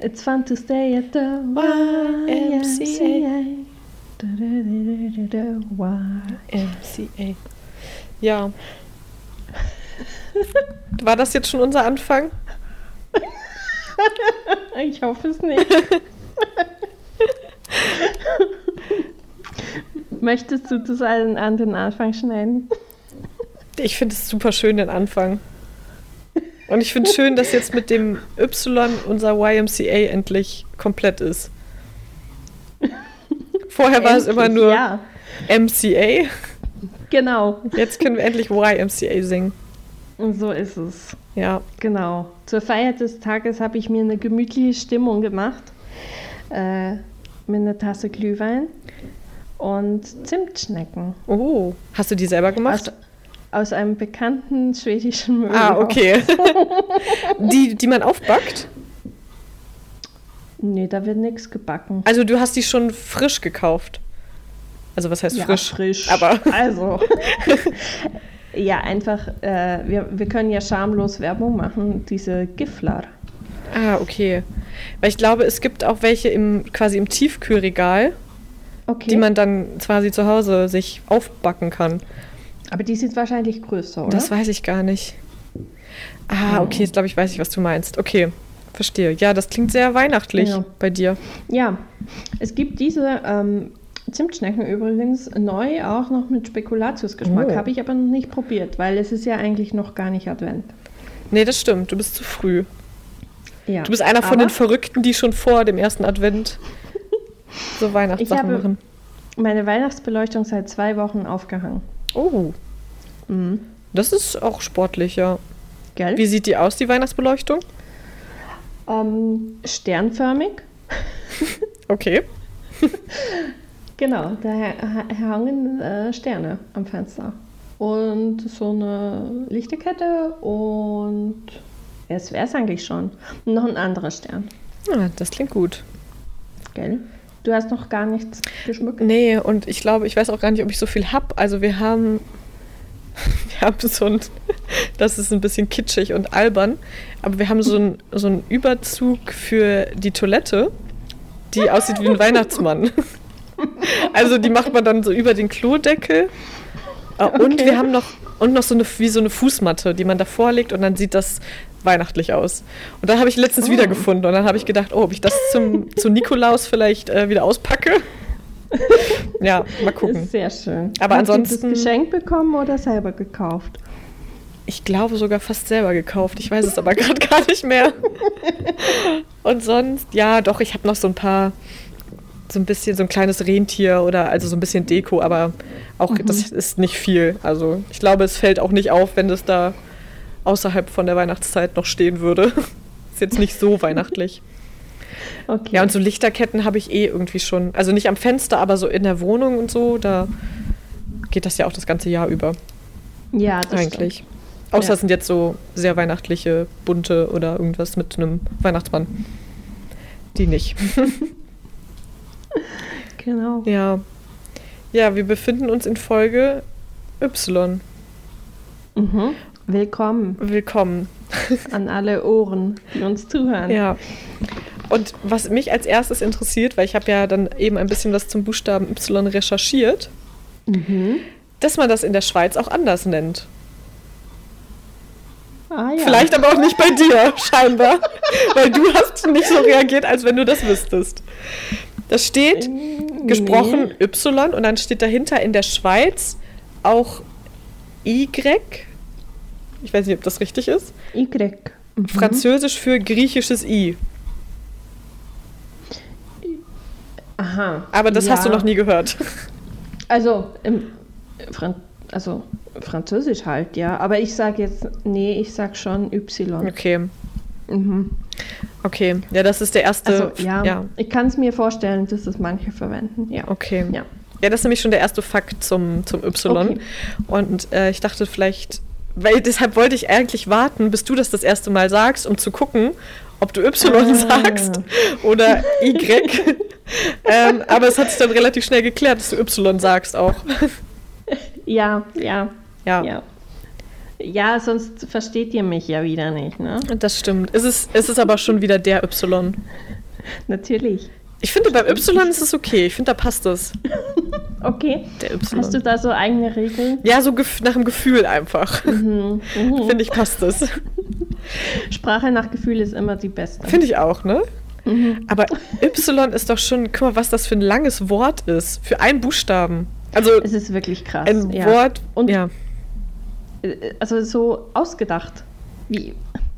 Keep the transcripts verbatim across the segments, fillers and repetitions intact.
It's fun to stay at the Y M C A. Y M C A. Ja. War das jetzt schon unser Anfang? Ich hoffe es nicht. Möchtest du das an, an den Anfang schneiden? Ich finde es super schön, den Anfang. Und ich finde es schön, dass jetzt mit dem Y unser Y M C A endlich komplett ist. Vorher war es immer nur ja. M C A. Genau. Jetzt können wir endlich Y M C A singen. Und so ist es. Ja. Genau. Zur Feier des Tages habe ich mir eine gemütliche Stimmung gemacht. Äh, mit einer Tasse Glühwein und Zimtschnecken. Oh, hast du die selber gemacht? Aus, aus einem bekannten schwedischen Möbelhaus. Ah, okay. die, die man aufbackt? Nee, da wird nichts gebacken. Also du hast die schon frisch gekauft? Also was heißt ja, frisch? frisch. Aber also... Ja, einfach, äh, wir, wir können ja schamlos Werbung machen, diese Giflar. Ah, okay. Weil ich glaube, es gibt auch welche im quasi im Tiefkühlregal, okay. die man dann quasi zu Hause sich aufbacken kann. Aber die sind wahrscheinlich größer, oder? Das weiß ich gar nicht. Ah, okay, jetzt glaube ich, weiß ich, was du meinst. Okay, verstehe. Ja, das klingt sehr weihnachtlich ja. bei dir. Ja, es gibt diese... Ähm, Zimtschnecken übrigens neu, auch noch mit Spekulatiusgeschmack. Oh. Habe ich aber noch nicht probiert, weil es ist ja eigentlich noch gar nicht Advent. Nee, das stimmt. Du bist zu früh. Ja, du bist einer von den Verrückten, die schon vor dem ersten Advent so Weihnachtssachen ich machen. Meine Weihnachtsbeleuchtung seit zwei Wochen aufgehangen. Oh. Mhm. Das ist auch sportlich, ja. Gell? Wie sieht die aus, die Weihnachtsbeleuchtung? Ähm, sternförmig. Okay. Genau, da hangen äh, Sterne am Fenster. Und so eine Lichterkette und es wäre es eigentlich schon. Und noch ein anderer Stern. Ja, das klingt gut. Gell? Du hast noch gar nichts geschmückt? Nee, und ich glaube, ich weiß auch gar nicht, ob ich so viel habe. Also wir haben, wir haben so ein, das ist ein bisschen kitschig und albern, aber wir haben so ein, so einen Überzug für die Toilette, die aussieht wie ein Weihnachtsmann. Also die macht man dann so über den Klodeckel. Okay. Und wir haben noch, und noch so eine, wie so eine Fußmatte, die man davor legt und dann sieht das weihnachtlich aus. Und da habe ich letztens oh. wiedergefunden und dann habe ich gedacht, oh, ob ich das zum, zu Nikolaus vielleicht äh, wieder auspacke. Ja, mal gucken. Ist sehr schön. Aber Hast ansonsten, du das geschenkt bekommen oder selber gekauft? Ich glaube sogar fast selber gekauft. Ich weiß es aber gerade gar nicht mehr. Und sonst, ja, doch, ich habe noch so ein paar, so ein bisschen so ein kleines Rentier oder also so ein bisschen Deko, aber auch mhm. das ist nicht viel. Also ich glaube, es fällt auch nicht auf, wenn das da außerhalb von der Weihnachtszeit noch stehen würde. Ist jetzt nicht so weihnachtlich. Okay. Ja, und so Lichterketten habe ich eh irgendwie schon. Also nicht am Fenster, aber so in der Wohnung und so, da geht das ja auch das ganze Jahr über. Ja, das eigentlich. Stimmt. Außer ja. es sind jetzt so sehr weihnachtliche, bunte oder irgendwas mit einem Weihnachtsmann. Die nicht. Genau. Ja. Ja, wir befinden uns in Folge Y. Mhm. Willkommen. Willkommen. An alle Ohren, die uns zuhören. Ja. Und was mich als erstes interessiert, weil ich habe ja dann eben ein bisschen was zum Buchstaben Y recherchiert, mhm. dass man das in der Schweiz auch anders nennt. Ah, ja. Vielleicht aber auch nicht bei dir, scheinbar. Weil du hast nicht so reagiert, als wenn du das wüsstest. Da steht nee. gesprochen Y und dann steht dahinter in der Schweiz auch Y. Ich weiß nicht, ob das richtig ist. Y. Mhm. Französisch für griechisches I. Aha. Aber das ja. hast du noch nie gehört. Also, im Fran- also Französisch halt, ja. Aber ich sage jetzt, nee, ich sag schon Y. Okay. Mhm. Okay, ja, das ist der erste. Also, ja, ja. ich kann es mir vorstellen, dass es manche verwenden. Ja. Okay. Ja. Ja, das ist nämlich schon der erste Fakt zum, zum Y. Okay. Und äh, ich dachte vielleicht, weil deshalb wollte ich eigentlich warten, bis du das das erste Mal sagst, um zu gucken, ob du Y ah. sagst oder Y. ähm, aber es hat sich dann relativ schnell geklärt, dass du Y sagst auch. Ja, ja, Ja. ja. Ja, sonst versteht ihr mich ja wieder nicht, ne? Das stimmt. Es ist, es ist aber schon wieder der Y. Natürlich. Ich finde, beim Y ist es okay. Ich finde, da passt es. Okay. Der Y. Hast du da so eigene Regeln? Ja, so gef- nach dem Gefühl einfach. Mhm. Mhm. Finde ich, passt es. Sprache nach Gefühl ist immer die beste. Finde ich auch, ne? Mhm. Aber Y ist doch schon, guck mal, was das für ein langes Wort ist. Für einen Buchstaben. Also es ist wirklich krass. ein ja. Wort. Und ja. Also so ausgedacht. Wie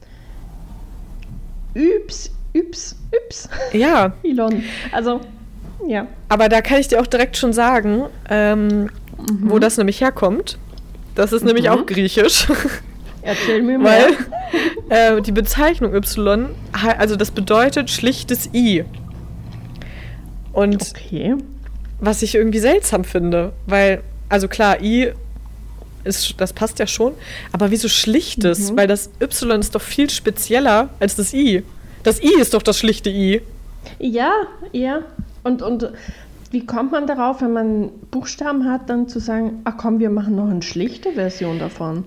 Üps, Üps, Üps. Ja. Elon. Also, ja. Aber da kann ich dir auch direkt schon sagen, ähm, mhm. wo das nämlich herkommt. Das ist mhm. nämlich auch griechisch. Erzähl mir mal. Weil äh, die Bezeichnung Y, also das bedeutet schlichtes I. Und okay. was ich irgendwie seltsam finde, weil, also klar, I, ist, das passt ja schon, aber wieso schlichtes? Mhm. Weil das Y ist doch viel spezieller als das I. Das I ist doch das schlichte I. Ja, ja. Und, und wie kommt man darauf, wenn man Buchstaben hat, dann zu sagen, ach komm, wir machen noch eine schlichte Version davon?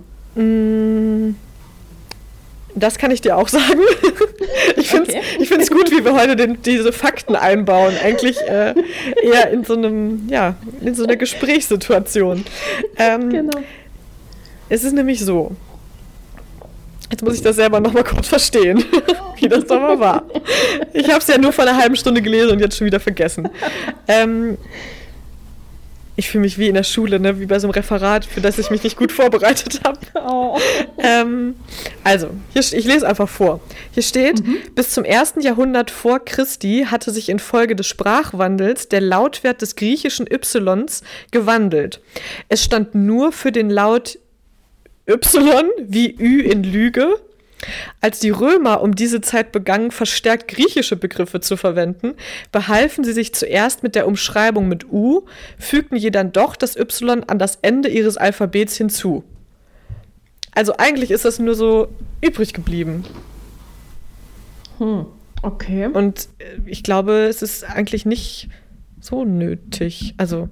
Das kann ich dir auch sagen. Ich finde es okay. gut, wie wir heute den, diese Fakten einbauen. Eigentlich äh, eher in so einem, ja, in so einer Gesprächssituation. Ähm, genau. Es ist nämlich so. Jetzt muss ich das selber nochmal kurz verstehen, wie das nochmal war. Ich habe es ja nur vor einer halben Stunde gelesen und jetzt schon wieder vergessen. Ähm, ich fühle mich wie in der Schule, ne? Wie bei so einem Referat, für das ich mich nicht gut vorbereitet habe. Oh. Ähm, also, hier, ich lese einfach vor. Hier steht, mhm. bis zum ersten Jahrhundert vor Christi hatte sich infolge des Sprachwandels der Lautwert des griechischen Ys gewandelt. Es stand nur für den Laut Y wie Ü in Lüge. Als die Römer um diese Zeit begannen, verstärkt griechische Begriffe zu verwenden, behalfen sie sich zuerst mit der Umschreibung mit U, fügten jedoch doch das Y an das Ende ihres Alphabets hinzu. Also eigentlich ist das nur so übrig geblieben. Hm, okay. Und ich glaube, es ist eigentlich nicht so nötig. Also,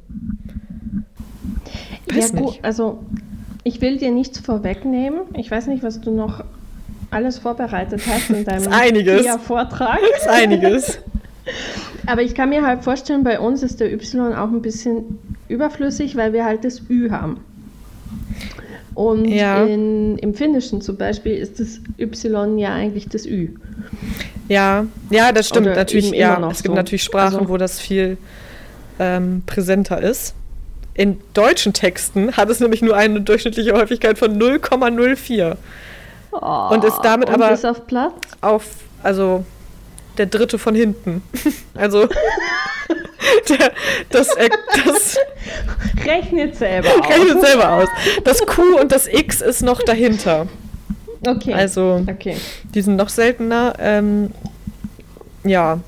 weiß ja, gut, nicht. Also ich will dir nichts vorwegnehmen. Ich weiß nicht, was du noch alles vorbereitet hast in deinem Vortrag. Das ist einiges. Aber ich kann mir halt vorstellen, bei uns ist der Y auch ein bisschen überflüssig, weil wir halt das Ü haben. Und ja. in, im Finnischen zum Beispiel ist das Y ja eigentlich das Ü. Ja, ja, das stimmt. Oder natürlich. Ja, es gibt so. natürlich Sprachen, also, wo das viel ähm, präsenter ist. In deutschen Texten hat es nämlich nur eine durchschnittliche Häufigkeit von null Komma null vier. Oh, und ist damit und aber ist auf Platz? Auf, also der dritte von hinten. Also der, das, äh, das rechnet selber aus. Rechnet selber aus. Das Q und das X ist noch dahinter. Okay. Also okay. die sind noch seltener. Ähm, ja.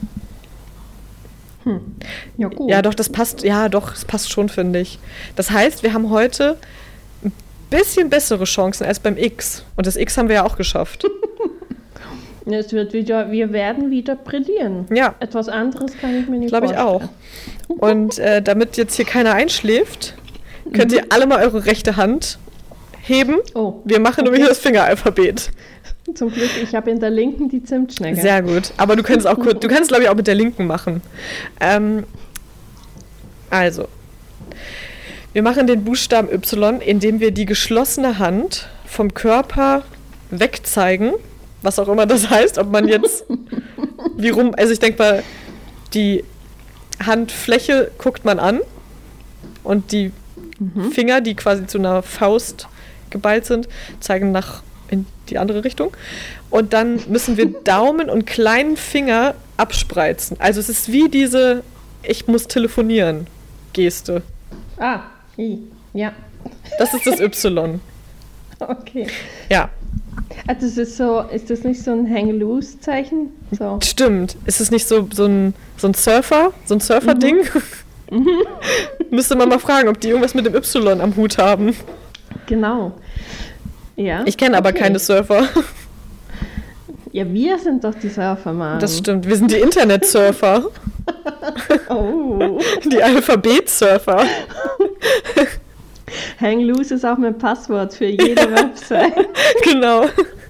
Hm. Ja, gut. Ja, doch, das passt, ja, doch, das passt schon, finde ich. Das heißt, wir haben heute ein bisschen bessere Chancen als beim X. Und das X haben wir ja auch geschafft. Es wird wieder, wir werden wieder brillieren. Ja. Etwas anderes kann ich mir nicht Glaube vorstellen. Glaube ich auch. Und äh, damit jetzt hier keiner einschläft, könnt ihr alle mal eure rechte Hand heben. Oh, wir machen okay. nämlich das Fingeralphabet. Zum Glück, ich habe in der linken die Zimtschnecke. Sehr gut. Aber du kannst auch kurz, du kannst, glaube ich, auch mit der linken machen. Ähm, also, wir machen den Buchstaben Y, indem wir die geschlossene Hand vom Körper wegzeigen. Was auch immer das heißt, ob man jetzt wie rum, also ich denke mal, die Handfläche guckt man an und die mhm. Finger, die quasi zu einer Faust geballt sind, zeigen nach in die andere Richtung. Und dann müssen wir Daumen und kleinen Finger abspreizen. Also es ist wie diese Ich muss telefonieren Geste. Ah, ja. Das ist das Y. Okay. Ja. Also das ist so, ist das nicht so ein Hang-Loose-Zeichen? So. Stimmt. Ist es nicht so, so ein, so ein Surfer, so ein Surfer-Ding? Mhm. Müsste man mal fragen, ob die irgendwas mit dem Y am Hut haben. Genau. Ja. Ich kenne aber okay. keine Surfer. Ja, wir sind doch die Surfer, Mann. Das stimmt, wir sind die Internet-Surfer. Oh. Die Alphabet-Surfer. Hang Loose ist auch mein Passwort für jede Website. Genau.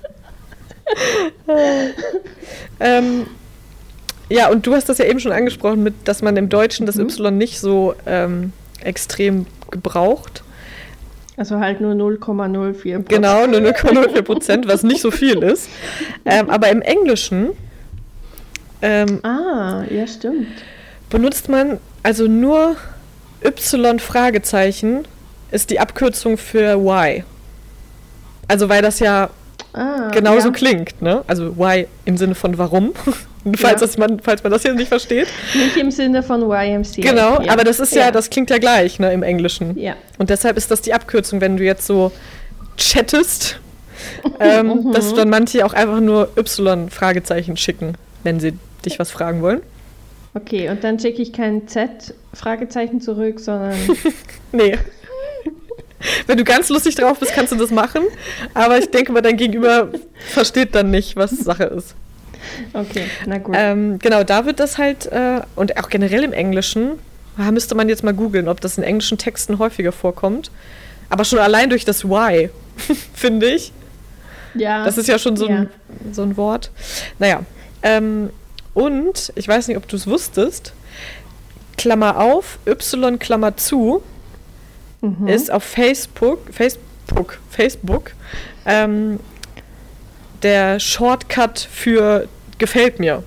ähm, ja, und du hast das ja eben schon angesprochen, mit, dass man im Deutschen das mhm. Y nicht so ähm, extrem gebraucht. Also halt nur null Komma null vier Prozent. Genau, nur null Komma null vier Prozent, was nicht so viel ist. Ähm, aber im Englischen ähm, ah, ja, stimmt. benutzt man also nur Y Fragezeichen ist die Abkürzung für Y. Also weil das ja ah, genauso ja. klingt, ne? Also Y im Sinne von warum. Falls, ja. das man, falls man das jetzt nicht versteht. Nicht im Sinne von Y M C A. Genau, ja. aber das ist ja, ja, das klingt ja gleich, ne, im Englischen. Ja. Und deshalb ist das die Abkürzung, wenn du jetzt so chattest, ähm, mhm. dass dann manche auch einfach nur Y-Fragezeichen schicken, wenn sie dich was fragen wollen. Okay, und dann schicke ich kein Z-Fragezeichen zurück, sondern... nee. Wenn du ganz lustig drauf bist, kannst du das machen, aber ich denke mal, dein Gegenüber versteht dann nicht, was Sache ist. Okay, na gut. Ähm, genau, da wird das halt, äh, und auch generell im Englischen, da müsste man jetzt mal googeln, ob das in englischen Texten häufiger vorkommt. Aber schon allein durch das Y, finde ich. Ja. Das ist ja schon so, ja. ein, so ein Wort. Naja, ähm, und, ich weiß nicht, ob du es wusstest, Klammer auf, Y, Klammer zu, mhm. ist auf Facebook, Facebook, Facebook, ähm, der Shortcut für gefällt mir.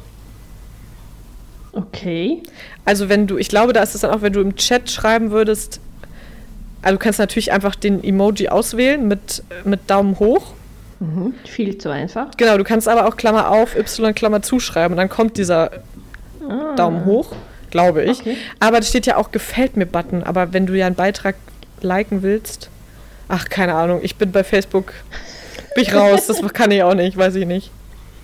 Okay. Also wenn du, ich glaube, da ist es dann auch, wenn du im Chat schreiben würdest, also du kannst natürlich einfach den Emoji auswählen mit, mit Daumen hoch. Mhm. Viel zu einfach. Genau, du kannst aber auch Klammer auf, Y, Klammer zuschreiben und dann kommt dieser ah. Daumen hoch, glaube ich. Okay. Aber da steht ja auch gefällt mir Button, aber wenn du ja einen Beitrag liken willst, ach, keine Ahnung, ich bin bei Facebook, bin ich raus, das kann ich auch nicht, weiß ich nicht.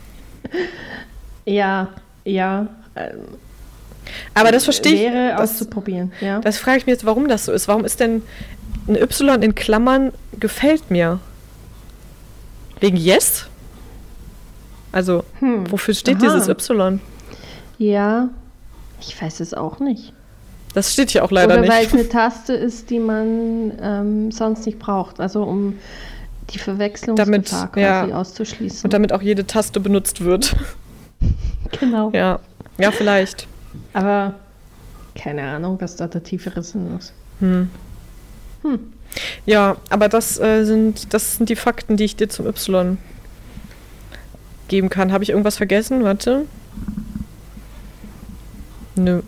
Ja, ja. Ähm, aber das verstehe ich. Wäre das, auszuprobieren, ja. Das frage ich mich jetzt, warum das so ist. Warum ist denn ein Y in Klammern gefällt mir? Wegen Yes? Also, hm. wofür steht Aha. dieses Y? Ja, ich weiß es auch nicht. Das steht hier auch leider Oder nicht. weil es eine Taste ist, die man ähm, sonst nicht braucht. Also um die Verwechslungsgefahr quasi ja, auszuschließen. Und damit auch jede Taste benutzt wird. Genau. Ja, ja, vielleicht. Aber keine Ahnung, was da der tiefere Sinn ist. Hm. Hm. Ja, aber das, äh, sind, das sind die Fakten, die ich dir zum Y geben kann. Habe ich irgendwas vergessen? Warte. Nö.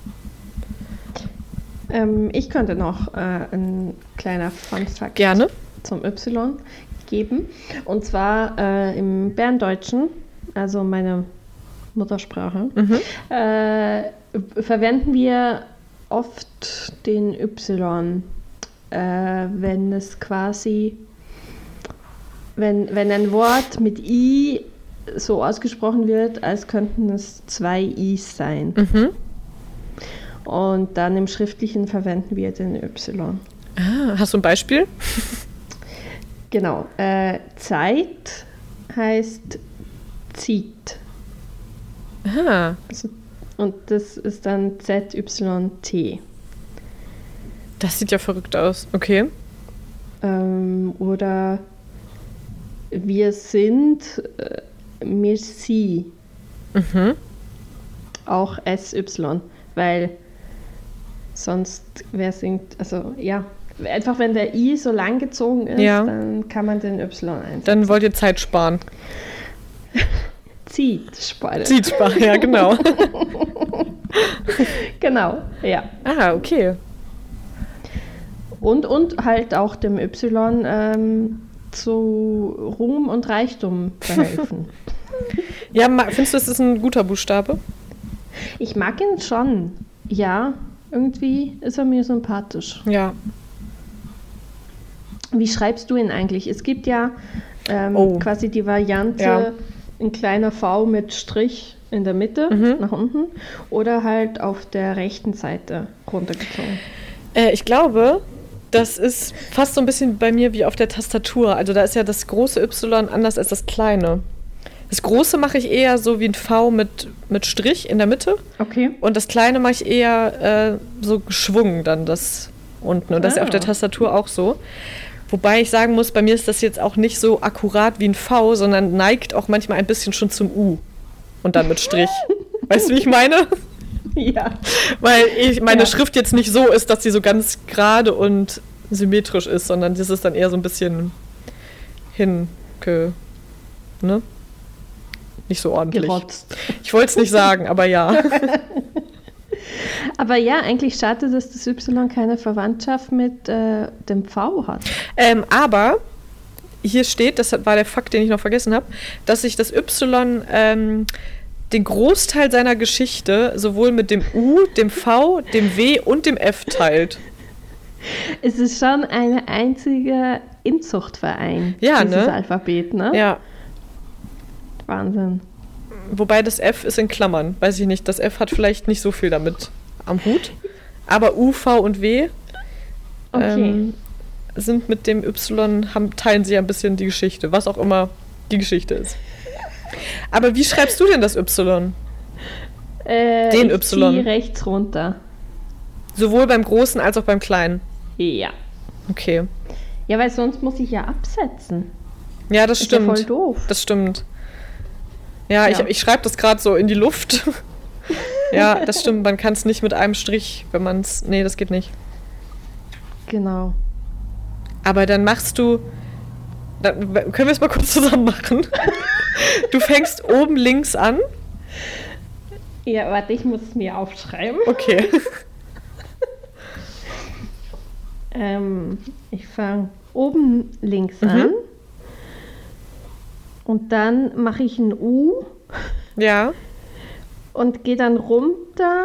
Ähm, ich könnte noch äh, ein kleiner Fun-Fact Gerne. zum Y geben. Und zwar äh, im Berndeutschen, also meine Muttersprache, mhm. äh, verwenden wir oft den Y, äh, wenn es quasi, wenn, wenn ein Wort mit I so ausgesprochen wird, als könnten es zwei I's sein. Mhm. Und dann im Schriftlichen verwenden wir den Y. Ah, hast du ein Beispiel? Genau. Äh, Zeit heißt zieht. Aha. Also, und das ist dann Z Y T. Das sieht ja verrückt aus. Okay. Ähm, oder wir sind äh, mir sie. Mhm. Auch S Y, weil sonst wer singt, also ja, einfach wenn der I so lang gezogen ist, ja. dann kann man den Y einsetzen. Dann wollt ihr Zeit sparen. Zieht sparen. Zieht sparen, ja genau. Genau, ja. Ah, okay. Und, und halt auch dem Y ähm, zu Ruhm und Reichtum verhelfen. Ja, findest du, das ist ein guter Buchstabe? Ich mag ihn schon. Ja, irgendwie ist er mir sympathisch. Ja. Wie schreibst du ihn eigentlich? Es gibt ja ähm, oh. quasi die Variante, ja. ein kleiner V mit Strich in der Mitte, mhm. nach unten, oder halt auf der rechten Seite runtergezogen. Äh, ich glaube, das ist fast so ein bisschen bei mir wie auf der Tastatur. Also da ist ja das große Y anders als das kleine. Das große mache ich eher so wie ein V mit, mit Strich in der Mitte. Okay. Und das kleine mache ich eher äh, so geschwungen dann, das unten. Und das ist ja Ah. auf der Tastatur auch so. Wobei ich sagen muss, bei mir ist das jetzt auch nicht so akkurat wie ein V, sondern neigt auch manchmal ein bisschen schon zum U. Und dann mit Strich. Weißt du, wie ich meine? Ja. Weil ich, meine Ja. Schrift jetzt nicht so ist, dass sie so ganz gerade und symmetrisch ist, sondern das ist dann eher so ein bisschen hinge... ne? Nicht so ordentlich. Gerotzt. Ich wollte es nicht sagen, aber ja. Aber ja, eigentlich schade, dass das Y keine Verwandtschaft mit äh, dem V hat. ähm, aber hier steht, das war der Fakt, den ich noch vergessen habe, dass sich das Y ähm, den Großteil seiner Geschichte sowohl mit dem U, dem V, dem W und dem F teilt. Es ist schon ein einziger Inzuchtverein, Ja, dieses ne? Alphabet, ne? Ja, Wahnsinn. wobei das F ist in Klammern. Weiß ich nicht, das F hat vielleicht nicht so viel damit am Hut. Aber U, V und W Okay. ähm, sind mit dem Y, haben, teilen sie ja ein bisschen die Geschichte, was auch immer die Geschichte ist. Aber wie schreibst du denn das Y? Äh, Den ich Y. ziehe rechts runter. Sowohl beim Großen als auch beim Kleinen. Ja. Okay. Ja, weil sonst muss ich ja absetzen. Ja, das Ist stimmt. ja voll doof. Das stimmt. Ja, Ja. ich, ich schreibe das gerade so in die Luft. Ja, das stimmt. Man kann es nicht mit einem Strich, wenn man es... Nee, das geht nicht. Genau. Aber dann machst du... Dann, können wir es mal kurz zusammen machen? Du fängst oben links an. Ja, warte, ich muss es mir aufschreiben. Okay. Ähm, ich fange oben links Mhm. an. Und dann mache ich ein U Ja. und gehe dann runter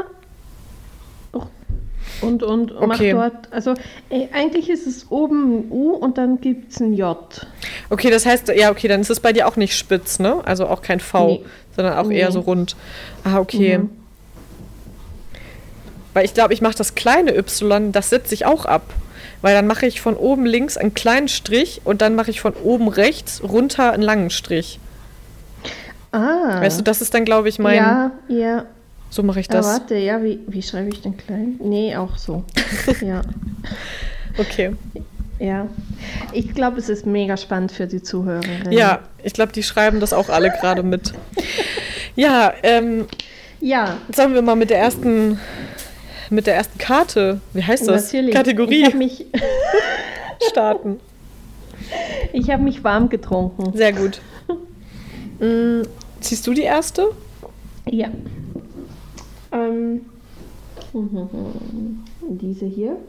und, und Okay. mache dort, also äh, eigentlich ist es oben ein U und dann gibt es ein J. Okay, das heißt, ja, okay, dann ist es bei dir auch nicht spitz, ne? Also auch kein V, Nee. sondern auch Nee. eher so rund. Ah, okay. Mhm. Weil ich glaube, ich mache das kleine Y, das setze ich auch ab. Weil dann mache ich von oben links einen kleinen Strich und dann mache ich von oben rechts runter einen langen Strich. Ah. Weißt du, das ist dann, glaube ich, mein... Ja, ja. So mache ich Ah, das. warte, ja, wie, wie schreibe ich denn klein? Nee, auch so. Ja. Okay. Ja. Ich glaube, es ist mega spannend für die Zuhörerinnen. Ja, ich glaube, die schreiben das auch alle gerade mit. Ja, ähm, Ja, sollen wir mal mit der ersten, mit der ersten Karte, wie heißt das? natürlich. Kategorie Ich habe mich, starten. ich hab mich warm getrunken. Sehr gut. Mm, ziehst du die erste? Ja. Ähm, diese hier.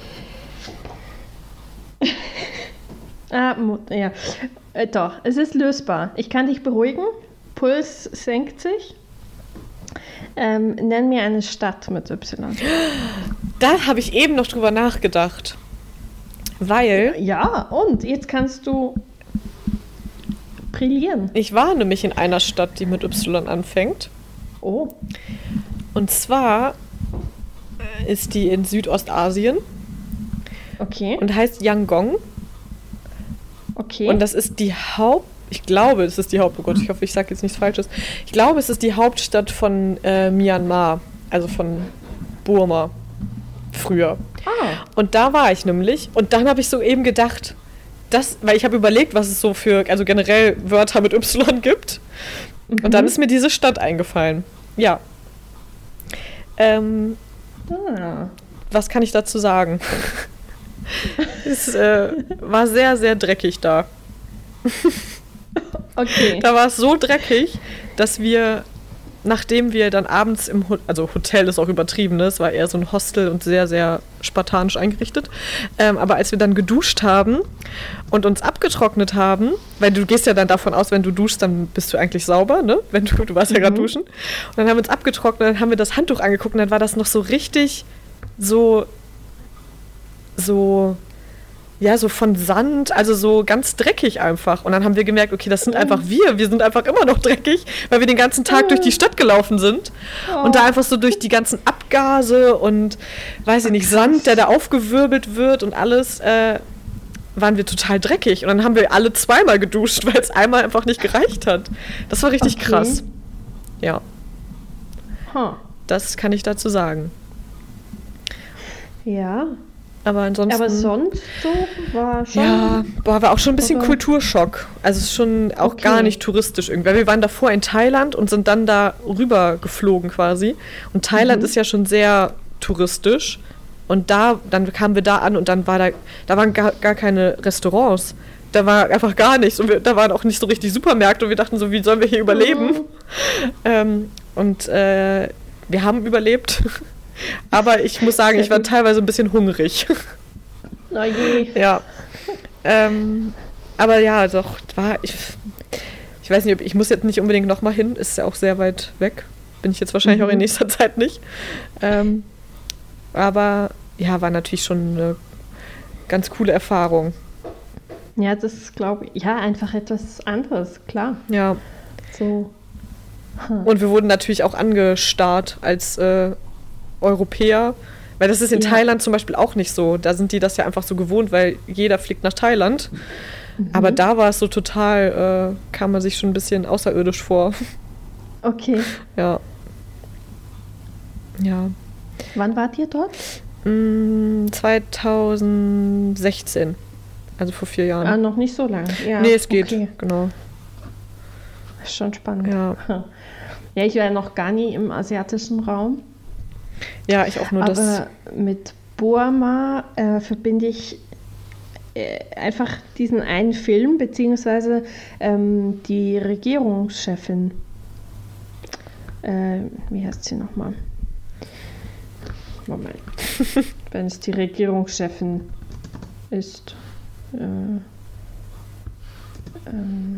ah, Mu- ja. Äh, doch, es ist lösbar. Ich kann dich beruhigen. Puls senkt sich. Ähm, nenn mir eine Stadt mit Y. Da habe ich eben noch drüber nachgedacht. Weil Ja, und jetzt kannst du brillieren. ich war nämlich in einer Stadt, die mit Y anfängt. Oh, Und zwar äh, ist die in Südostasien okay. und heißt Yangon. okay. Und das ist die Haupt... Ich glaube, es ist die Haupt... Oh Gott, ich hoffe, ich sage jetzt nichts Falsches. Ich glaube, es ist die Hauptstadt von äh, Myanmar. Also von Burma. Früher. ah, Und da war ich nämlich. Und dann habe ich so eben gedacht, das, weil ich habe überlegt, was es so für, also generell Wörter mit Y gibt. Und dann ist mir diese Stadt eingefallen. Ja. Ähm, ah. was kann ich dazu sagen? es äh, war sehr, sehr dreckig da. Okay. Da war es so dreckig, dass wir, nachdem wir dann abends im Ho- also Hotel ist auch übertrieben, ne? Es war eher so ein Hostel und sehr, sehr spartanisch eingerichtet. Ähm, aber als wir dann geduscht haben und uns abgetrocknet haben, weil du gehst ja dann davon aus, wenn du duschst, dann bist du eigentlich sauber, ne? Wenn du, du warst ja gerade Mhm. duschen. Und dann haben wir uns abgetrocknet, dann haben wir das Handtuch angeguckt und dann war das noch so richtig so, so, ja, so von Sand, also so ganz dreckig einfach. Und dann haben wir gemerkt, okay, das sind einfach wir. Wir sind einfach immer noch dreckig, weil wir den ganzen Tag durch die Stadt gelaufen sind. Und da einfach so durch die ganzen Abgase und, weiß ich nicht, Sand, der da aufgewirbelt wird und alles, äh, waren wir total dreckig. Und dann haben wir alle zweimal geduscht, weil es einmal einfach nicht gereicht hat. Das war richtig Okay. krass. Ja, Huh. das kann ich dazu sagen. Ja. Aber ansonsten... Aber sonst so war schon... Ja, boah, war auch schon ein bisschen oder? Kulturschock. Also es ist schon auch Okay. gar nicht touristisch irgendwie. Weil wir waren davor in Thailand und sind dann da rüber geflogen quasi. Und Thailand Mhm. ist ja schon sehr touristisch. Und da, dann kamen wir da an und dann war da, da waren gar, gar keine Restaurants. Da war einfach gar nichts. Und wir, da waren auch nicht so richtig Supermärkte. Und wir dachten so, wie sollen wir hier überleben? Mhm. Ähm, und äh, wir haben überlebt. Aber ich muss sagen, ich war teilweise ein bisschen hungrig. Na je. Ja. Ähm, aber ja, doch, war ich. Ich weiß nicht, ob ich muss jetzt nicht unbedingt nochmal hin, ist ja auch sehr weit weg. Bin ich jetzt wahrscheinlich Mhm. auch in nächster Zeit nicht. Ähm, aber ja, war natürlich schon eine ganz coole Erfahrung. Ja, das glaube ich, ja, einfach etwas anderes, klar. Ja. So. Hm. Und wir wurden natürlich auch angestarrt als äh, Europäer. Weil das ist in Ja. Thailand zum Beispiel auch nicht so. Da sind die das ja einfach so gewohnt, weil jeder fliegt nach Thailand. Mhm. Aber da war es so total, äh, kam man sich schon ein bisschen außerirdisch vor. Okay. Ja. Ja. Wann wart ihr dort? Mm, zwanzig sechzehn. Also vor vier Jahren. Ah, noch nicht so lange. Ja, nee, es geht. okay. Genau. Ist schon spannend. Ja. Ja, ich war ja noch gar nie im asiatischen Raum. Ja, ich auch nur das. Aber mit Burma äh, verbinde ich äh, einfach diesen einen Film, beziehungsweise ähm, die Regierungschefin. Äh, wie heißt sie nochmal? Moment. Wenn es die Regierungschefin ist. Äh, ähm,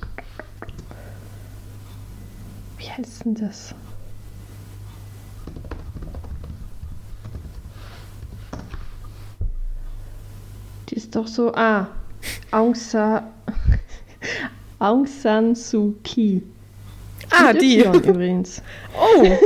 wie heißt denn das? Die ist doch so, ah, Aung San, Aung San Suu Kyi. Ah, Mit die. Y übrigens. Oh. Äh,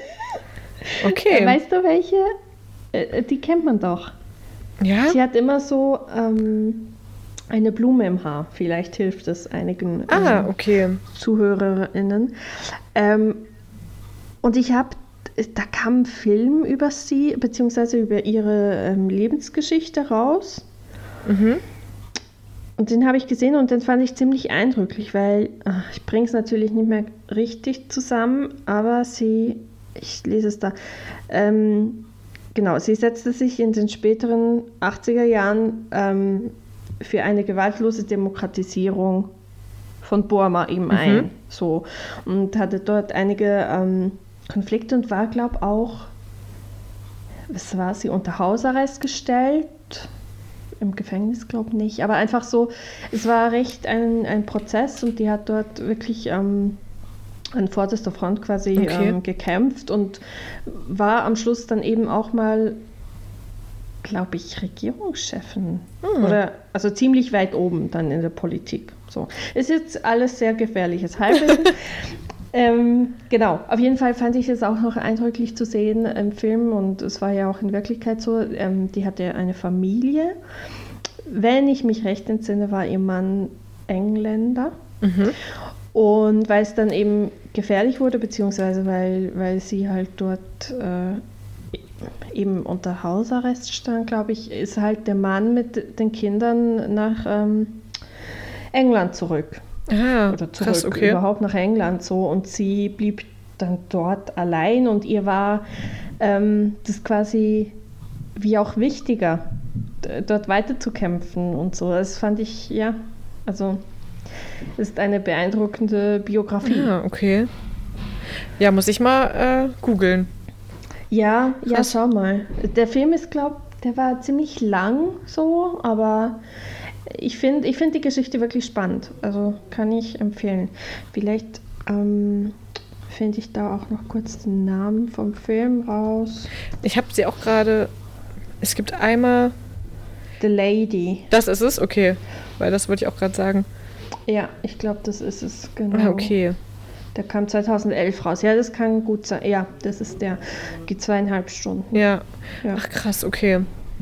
Okay. Weißt du welche? Äh, Die kennt man doch. Ja? Sie hat immer so ähm, eine Blume im Haar. Vielleicht hilft es einigen Ah, ähm, okay. ZuhörerInnen. Ähm, und ich habe, da kam ein Film über sie, beziehungsweise über ihre ähm, Lebensgeschichte raus. Mhm. Und den habe ich gesehen und den fand ich ziemlich eindrücklich, weil ach, ich bringe es natürlich nicht mehr richtig zusammen, aber sie, ich lese es da, ähm, genau, sie setzte sich in den späteren achtziger Jahren ähm, für eine gewaltlose Demokratisierung von Burma eben ein, Mhm. so, und hatte dort einige ähm, Konflikte und war, glaube ich, auch, was war sie, unter Hausarrest gestellt. Im Gefängnis, glaube ich nicht, aber einfach so, es war recht ein, ein Prozess und die hat dort wirklich ähm, an vorderster Front quasi Okay. ähm, gekämpft und war am Schluss dann eben auch mal, glaube ich, Regierungschefin. Hm. Oder also ziemlich weit oben dann in der Politik. So. Ist jetzt alles sehr gefährliches Halbwissen. ähm, genau, auf jeden Fall fand ich es auch noch eindrücklich zu sehen im Film und es war ja auch in Wirklichkeit so, ähm, die hatte eine Familie. Wenn ich mich recht entsinne, war ihr Mann Engländer. Mhm. Und weil es dann eben gefährlich wurde, beziehungsweise weil, weil sie halt dort äh, eben unter Hausarrest stand, glaube ich, ist halt der Mann mit den Kindern nach ähm, England zurück. Ah, Oder zurück, krass, okay. überhaupt nach England so. Und sie blieb dann dort allein und ihr war ähm, das quasi wie auch wichtiger, d- dort weiterzukämpfen und so. Das fand ich, ja, also ist eine beeindruckende Biografie. Ah, okay. Ja, muss ich mal äh, googeln. Ja, ja, Krass. schau mal. Der Film ist, glaube der war ziemlich lang so, aber ich finde ich find die Geschichte wirklich spannend. Also kann ich empfehlen. Vielleicht ähm, finde ich da auch noch kurz den Namen vom Film raus. Ich habe sie auch gerade. Es gibt einmal. The Lady. Das ist es? Okay. Weil das wollte ich auch gerade sagen. Ja, ich glaube, das ist es, genau. Ah, okay. Der kam zweitausendelf raus. Ja, das kann gut sein. Ja, das ist der. Geht zweieinhalb Stunden. Ja. Ja. Ach krass, okay.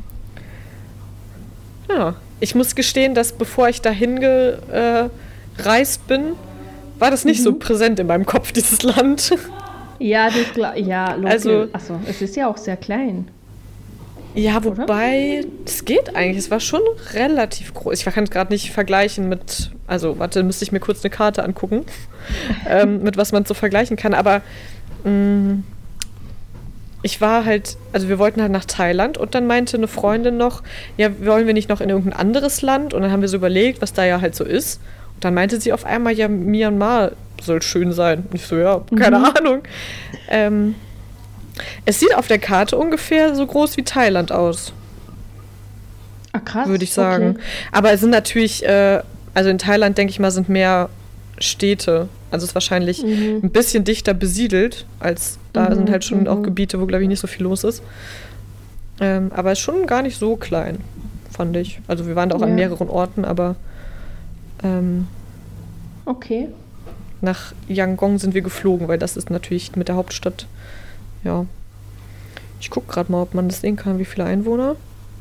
Ja. Ich muss gestehen, dass bevor ich dahin gereist bin, war das nicht Mhm. so präsent in meinem Kopf, dieses Land. Ja, das, gla- ja, logisch. Also- Achso, es ist ja auch sehr klein. Ja, wobei, es geht eigentlich. Es war schon relativ groß. Ich kann es gerade nicht vergleichen mit, also warte, müsste ich mir kurz eine Karte angucken, ähm, mit was man so vergleichen kann. Aber mh, ich war halt, also wir wollten halt nach Thailand und dann meinte eine Freundin noch, ja, wollen wir nicht noch in irgendein anderes Land? Und dann haben wir so überlegt, was da ja halt so ist. Und dann meinte sie auf einmal, ja, Myanmar soll schön sein. Und ich so, ja, keine mhm. Ahnung. Ähm, Es sieht auf der Karte ungefähr so groß wie Thailand aus. Ah, krass. Würde ich sagen. Okay. Aber es sind natürlich, äh, also in Thailand, denke ich mal, sind mehr Städte. Also es ist wahrscheinlich mhm. ein bisschen dichter besiedelt, als da mhm. sind halt schon mhm. auch Gebiete, wo, glaube ich, nicht so viel los ist. Ähm, aber es ist schon gar nicht so klein, fand ich. Also wir waren da auch ja. an mehreren Orten, aber ähm, okay. nach Yangon sind wir geflogen, weil das ist natürlich mit der Hauptstadt. Ja. Ich gucke gerade mal, ob man das sehen kann, wie viele Einwohner.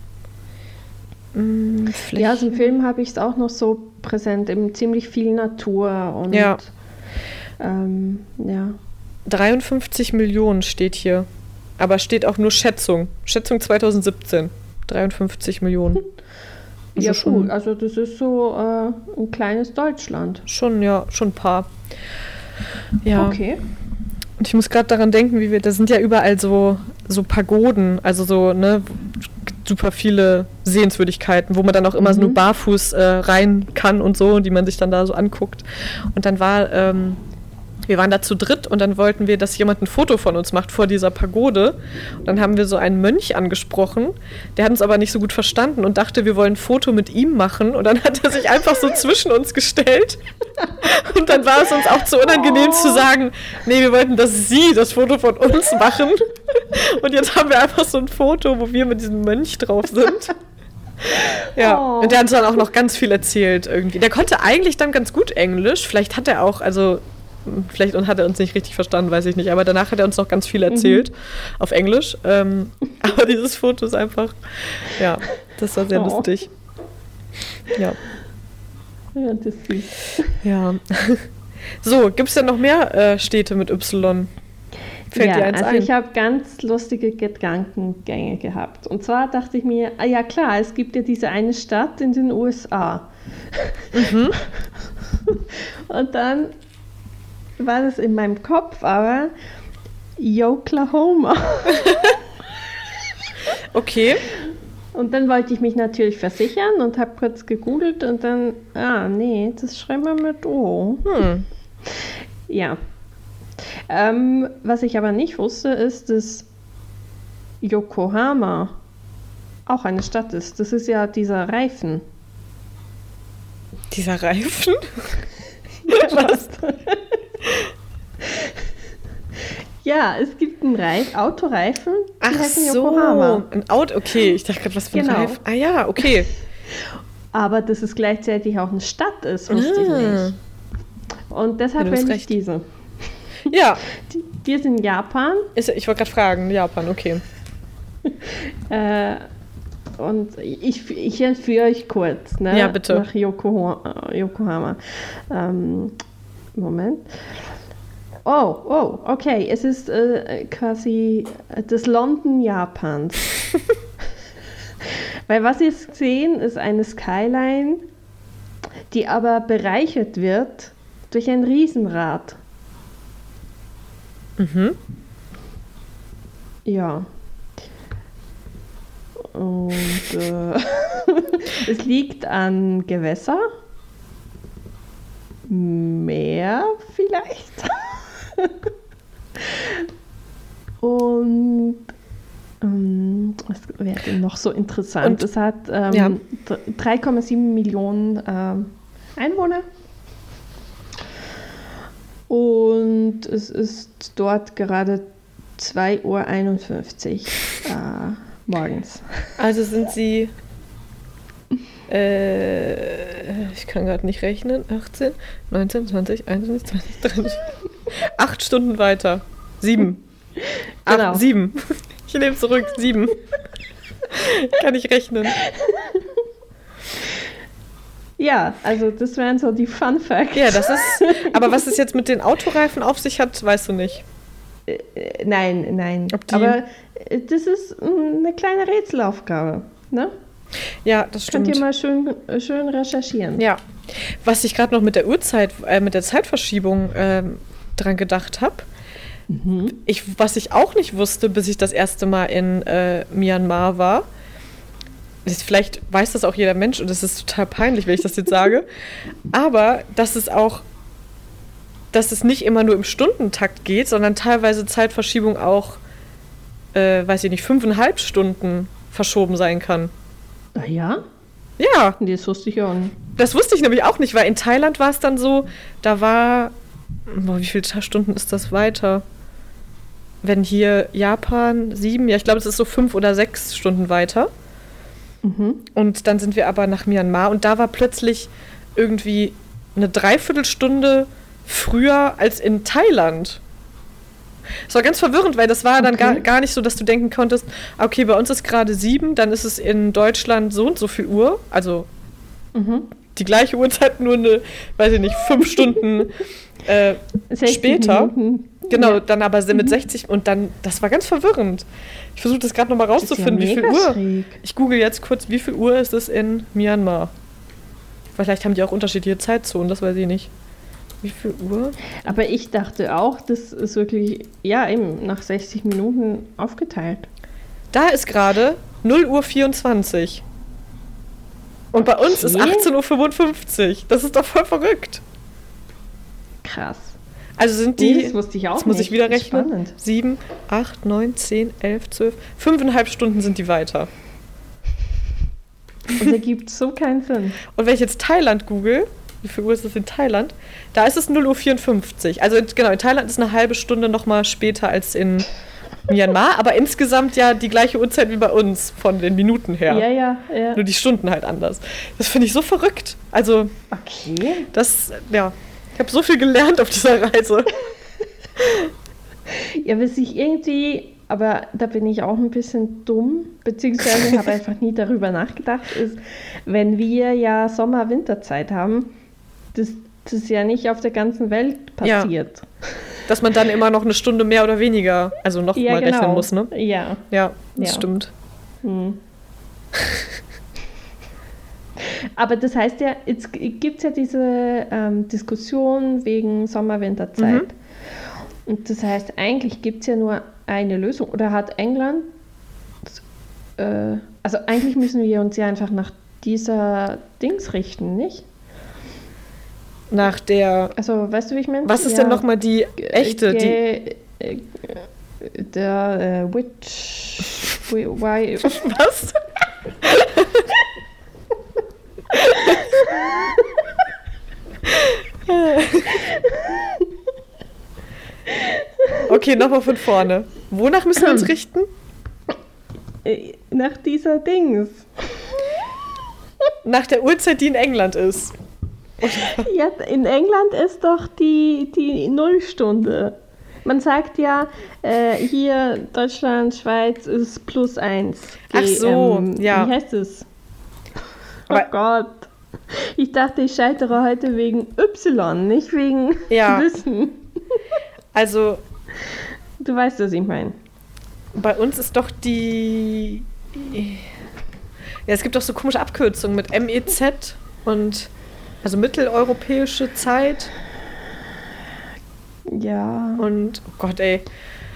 Hm, ja, also im Film habe ich es auch noch so präsent, eben ziemlich viel Natur und ja. Ähm, ja. dreiundfünfzig Millionen steht hier. Aber steht auch nur Schätzung. Schätzung zwanzig siebzehn. dreiundfünfzig Millionen. Also ja, schon, cool. Also das ist so äh, ein kleines Deutschland. Schon, ja, schon ein paar. Ja. Okay. Und ich muss gerade daran denken, wie wir, da sind ja überall so, so Pagoden, also so, ne, super viele Sehenswürdigkeiten, wo man dann auch immer mhm. so nur barfuß äh, rein kann und so, die man sich dann da so anguckt. Und dann war, ähm, wir waren da zu dritt und dann wollten wir, dass jemand ein Foto von uns macht vor dieser Pagode. Und dann haben wir so einen Mönch angesprochen, der hat uns aber nicht so gut verstanden und dachte, wir wollen ein Foto mit ihm machen. Und dann hat er sich einfach so zwischen uns gestellt. Und dann war es uns auch zu unangenehm oh. zu sagen, nee, wir wollten, dass Sie das Foto von uns machen. Und jetzt haben wir einfach so ein Foto, wo wir mit diesem Mönch drauf sind. Ja, oh. Und der hat uns dann auch noch ganz viel erzählt irgendwie. Der konnte eigentlich dann ganz gut Englisch. Vielleicht hat er auch, also vielleicht hat er uns nicht richtig verstanden, weiß ich nicht. Aber danach hat er uns noch ganz viel erzählt mhm. auf Englisch. Ähm, aber dieses Foto ist einfach, ja, das war sehr oh. lustig. Ja. Ja, das ist süß. Ja. So, gibt es denn noch mehr äh, Städte mit Y? Fällt ja, dir eins also ein? ich habe ganz lustige Gedankengänge gehabt. Und zwar dachte ich mir, ah ja klar, es gibt ja diese eine Stadt in den U S A. Mhm. Und dann war das in meinem Kopf, aber Oklahoma. Okay. Und dann wollte ich mich natürlich versichern und habe kurz gegoogelt und dann, ah nee, das schreiben wir mit O. Hm. Ja. Ähm, was ich aber nicht wusste, ist, dass Yokohama auch eine Stadt ist. Das ist ja dieser Reifen. Dieser Reifen? Was? Ja, es gibt einen Reif, Autoreifen, die Ach heißen so, Yokohama. Ein Auto, okay. Ich dachte gerade, was für ein Genau. Reifen. Ah ja, okay. Aber dass es gleichzeitig auch eine Stadt ist, wusste ah. ich nicht. Und deshalb ja, wähle ich recht. diese. Ja. Die, die ist in Japan. Ist, ich wollte gerade fragen, Japan, okay. äh, und ich, ich entführe euch kurz, ne? Ja, bitte. Nach Yokohama. Yokohama. Ähm, Moment. Oh, oh, okay. Es ist äh, quasi das London Japans. Weil was wir sehen, ist eine Skyline, die aber bereichert wird durch ein Riesenrad. Mhm. Ja. Und äh, es liegt an Gewässer. Meer vielleicht. Und ähm, was wäre denn noch so interessant? Und, es hat ähm, ja. drei Komma sieben Millionen ähm, Einwohner. Und es ist dort gerade zwei Uhr einundfünfzig äh, morgens. Also sind sie, äh, ich kann gerade nicht rechnen, achtzehn, neunzehn, zwanzig, einundzwanzig, zwanzig, dreiundzwanzig, acht Stunden weiter. Sieben. Genau. Acht, sieben. Ich nehme zurück, sieben. Kann ich rechnen. Ja, also das wären so die Fun Facts. Ja, das ist, aber was es jetzt mit den Autoreifen auf sich hat, weißt du nicht. Äh, nein, nein. Aber äh, das ist eine kleine Rätselaufgabe, ne? Ja, das stimmt. Könnt ihr mal schön, schön recherchieren. Ja. Was ich gerade noch mit der Uhrzeit, äh, mit der Zeitverschiebung ähm, dran gedacht habe, mhm. ich, was ich auch nicht wusste, bis ich das erste Mal in äh, Myanmar war, ist, vielleicht weiß das auch jeder Mensch und es ist total peinlich, wenn ich das jetzt sage, aber dass es auch, dass es nicht immer nur im Stundentakt geht, sondern teilweise Zeitverschiebung auch, äh, weiß ich nicht, fünfeinhalb Stunden verschoben sein kann. Ah ja? Ja. Das wusste ich auch nicht. Das wusste ich nämlich auch nicht, weil in Thailand war es dann so, da war, boah, wie viele Stunden ist das weiter? Wenn hier Japan sieben, ja, ich glaube, es ist so fünf oder sechs Stunden weiter. Mhm. Und dann sind wir aber nach Myanmar und da war plötzlich irgendwie eine Dreiviertelstunde früher als in Thailand. Es war ganz verwirrend, weil das war okay. dann gar, gar nicht so, dass du denken konntest, okay, bei uns ist gerade sieben, dann ist es in Deutschland so und so viel Uhr, also mhm. die gleiche Uhrzeit, nur eine, weiß ich nicht, fünf Stunden äh, später. Minuten. Genau, ja. Dann aber mit mhm. sechzig und dann, das war ganz verwirrend. Ich versuche das gerade nochmal rauszufinden, ja wie viel Uhr. Schräg. Ich google jetzt kurz, wie viel Uhr ist es in Myanmar? Vielleicht haben die auch unterschiedliche Zeitzonen, das weiß ich nicht. Wie viel Uhr? Aber ich dachte auch, das ist wirklich, ja, eben nach sechzig Minuten aufgeteilt. Da ist gerade null Uhr vierundzwanzig. Und bei uns okay. ist achtzehn Uhr fünfundfünfzig. Das ist doch voll verrückt. Krass. Also sind die, nee, das wusste ich auch jetzt muss nicht. ich wieder rechnen, sieben, acht, neun, zehn, elf, zwölf, fünfeinhalb Stunden sind die weiter. Und das ergibt so keinen Sinn. Und wenn ich jetzt Thailand google, wie viel Uhr ist es in Thailand? Da ist es null Uhr vierundfünfzig. Also genau, in Thailand ist eine halbe Stunde noch mal später als in Myanmar, aber insgesamt ja die gleiche Uhrzeit wie bei uns von den Minuten her. Ja, ja, ja. Nur die Stunden halt anders. Das finde ich so verrückt. Also, okay. Das, ja, ich habe so viel gelernt auf dieser Reise. Ja, was ich irgendwie, aber da bin ich auch ein bisschen dumm, beziehungsweise habe einfach nie darüber nachgedacht, ist, wenn wir ja Sommer-Winterzeit haben, das, das ist ja nicht auf der ganzen Welt passiert. Ja. Dass man dann immer noch eine Stunde mehr oder weniger, also noch ja, mal genau. rechnen muss, ne? Ja. Ja, das ja. stimmt. Hm. Aber das heißt ja, jetzt gibt es ja diese ähm, Diskussion wegen Sommer-Winterzeit. Mhm. Und das heißt, eigentlich gibt es ja nur eine Lösung. Oder hat England, äh, also eigentlich müssen wir uns ja einfach nach dieser Dings richten, nicht? Nach der... Also, weißt du, wie ich meine? Was ist ja, denn nochmal die echte? Ge, die, äh, der äh, Witch... Why, Was? Okay, nochmal von vorne. Wonach müssen wir uns richten? Nach dieser Dings. Nach der Uhrzeit, die in England ist. Ja, in England ist doch die, die Nullstunde. Man sagt ja, äh, hier Deutschland, Schweiz ist plus eins. G- Ach so, ähm, ja. Wie heißt es? Oh Aber Gott. Ich dachte, ich scheitere heute wegen Y, nicht wegen ja. Wissen. Also... Du weißt, was ich meine. Bei uns ist doch die... Ja, es gibt doch so komische Abkürzungen mit M E Z und... Also mitteleuropäische Zeit. Ja. Und... Oh Gott, ey.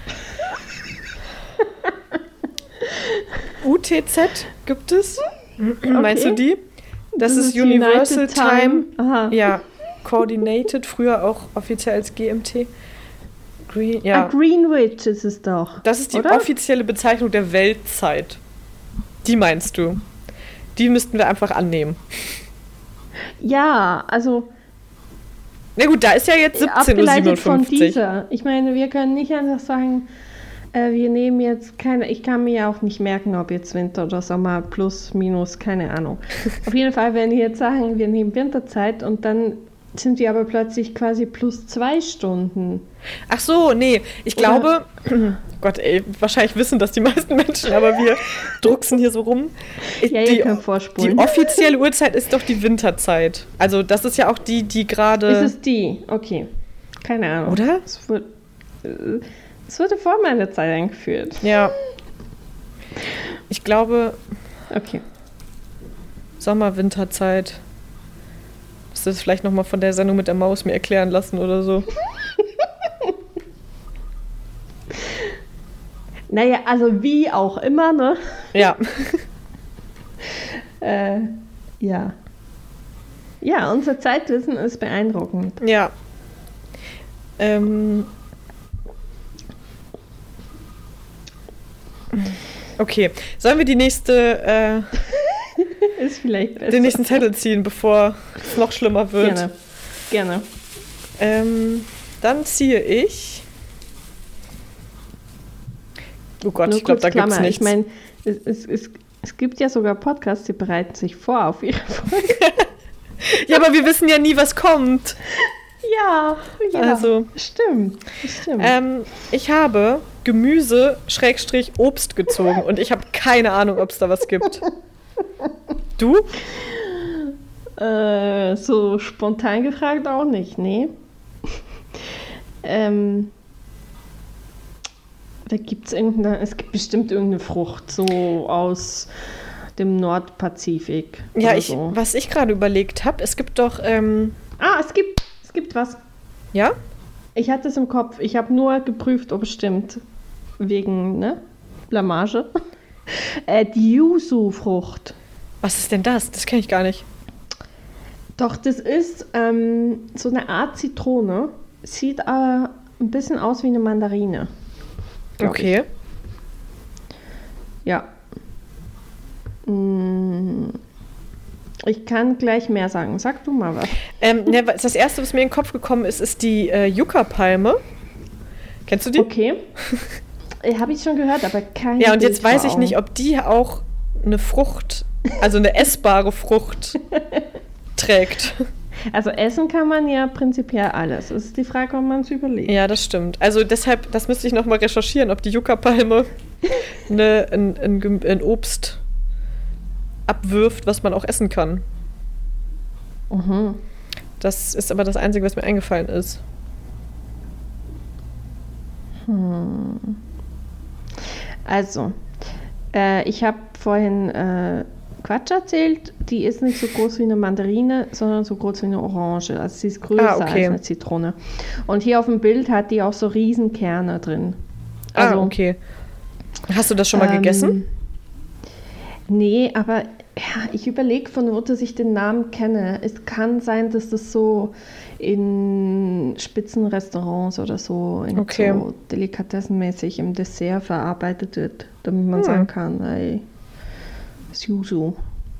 U T Z gibt es. Okay. Meinst du die? Das, das ist, ist Universal United Time. Time. Ja, Coordinated, früher auch offiziell als G M T. Green, ja. Ah, Greenwich ist es doch. Das ist die oder? offizielle Bezeichnung der Weltzeit. Die meinst du? Die müssten wir einfach annehmen. Ja, also... Na gut, da ist ja jetzt siebzehn Uhr siebenundfünfzig. Von dieser. Ich meine, wir können nicht einfach sagen, äh, wir nehmen jetzt keine... Ich kann mir ja auch nicht merken, ob jetzt Winter oder Sommer plus, minus, keine Ahnung. Auf jeden Fall, wenn wir jetzt sagen, wir nehmen Winterzeit und dann sind wir aber plötzlich quasi plus zwei Stunden. Ach so, nee. Ich oder glaube... Gott, ey, wahrscheinlich wissen das die meisten Menschen, aber wir drucksen hier so rum. Ja, die, ihr könnt vorspulen. Die offizielle Uhrzeit ist doch die Winterzeit. Also das ist ja auch die, die gerade... Ist es die? Okay. Keine Ahnung. Oder? Es wird, äh, Es wurde vor meiner Zeit eingeführt. Ja. Ich glaube, Okay. Sommer, Winterzeit. Musst du das vielleicht nochmal von der Sendung mit der Maus mir erklären lassen oder so? Naja, also wie auch immer, ne? Ja. Äh, ja. Ja, unser Zeitwissen ist beeindruckend. Ja. Ähm. Okay. Sollen wir die nächste, äh, Ist vielleicht besser. den nächsten Zettel ziehen, bevor es noch schlimmer wird? Gerne. Gerne. Ähm, dann ziehe ich. Oh Gott, Nur ich glaube, kurz da gibt es Klammer. nichts. Ich meine, es, es, es, es gibt ja sogar Podcasts, die bereiten sich vor auf ihre Folge. Ja, aber wir wissen ja nie, was kommt. Ja, ja. Also. Stimmt. Stimmt. Ähm, ich habe Gemüse Schrägstrich Obst gezogen und ich habe keine Ahnung, ob es da was gibt. Du? Äh, so spontan gefragt auch nicht, nee. ähm, da gibt es irgendeine, es gibt bestimmt irgendeine Frucht, so aus dem Nordpazifik. Ja, oder ich, so. was ich gerade überlegt habe, es gibt doch, ähm, Ah, es gibt, es gibt was. ja? Ich hatte es im Kopf. Ich habe nur geprüft, ob es stimmt. Wegen, ne? Blamage. äh, die Yuzu-Frucht. Was ist denn das? Das kenne ich gar nicht. Doch, das ist ähm, so eine Art Zitrone. Sieht aber ein bisschen aus wie eine Mandarine. glaub Okay. Ich. Ja. Mm, Ich kann gleich mehr sagen. Sag du mal was. Ähm, ne, das erste, was mir in den Kopf gekommen ist, ist die äh, Yucca-Palme. Kennst du die? Okay. äh, Habe ich schon gehört, aber kein Ja, und Bild jetzt weiß vor ich nicht, Augen. ob die auch eine Frucht, also eine essbare Frucht trägt. Also essen kann man ja prinzipiell alles. Es ist die Frage, ob man es überlegt. Ja, das stimmt. Also deshalb, das müsste ich nochmal recherchieren, ob die Yucca-Palme eine, ein, ein, Gem- ein Obst abwirft, was man auch essen kann. Mhm. Das ist aber das Einzige, was mir eingefallen ist. Also, äh, ich habe vorhin äh, Quatsch erzählt. Die ist nicht so groß wie eine Mandarine, sondern so groß wie eine Orange. Also sie ist größer Ah, okay. als eine Zitrone. Und hier auf dem Bild hat die auch so Riesenkerne drin. Ah, okay. Hast du das schon mal ähm, gegessen? Nee, aber ja, ich überlege, von wo dass ich den Namen kenne. Es kann sein, dass das so in Spitzenrestaurants oder so, in Okay. so delikatessenmäßig im Dessert verarbeitet wird, damit man Hm. sagen kann, ey, ist Yuzu.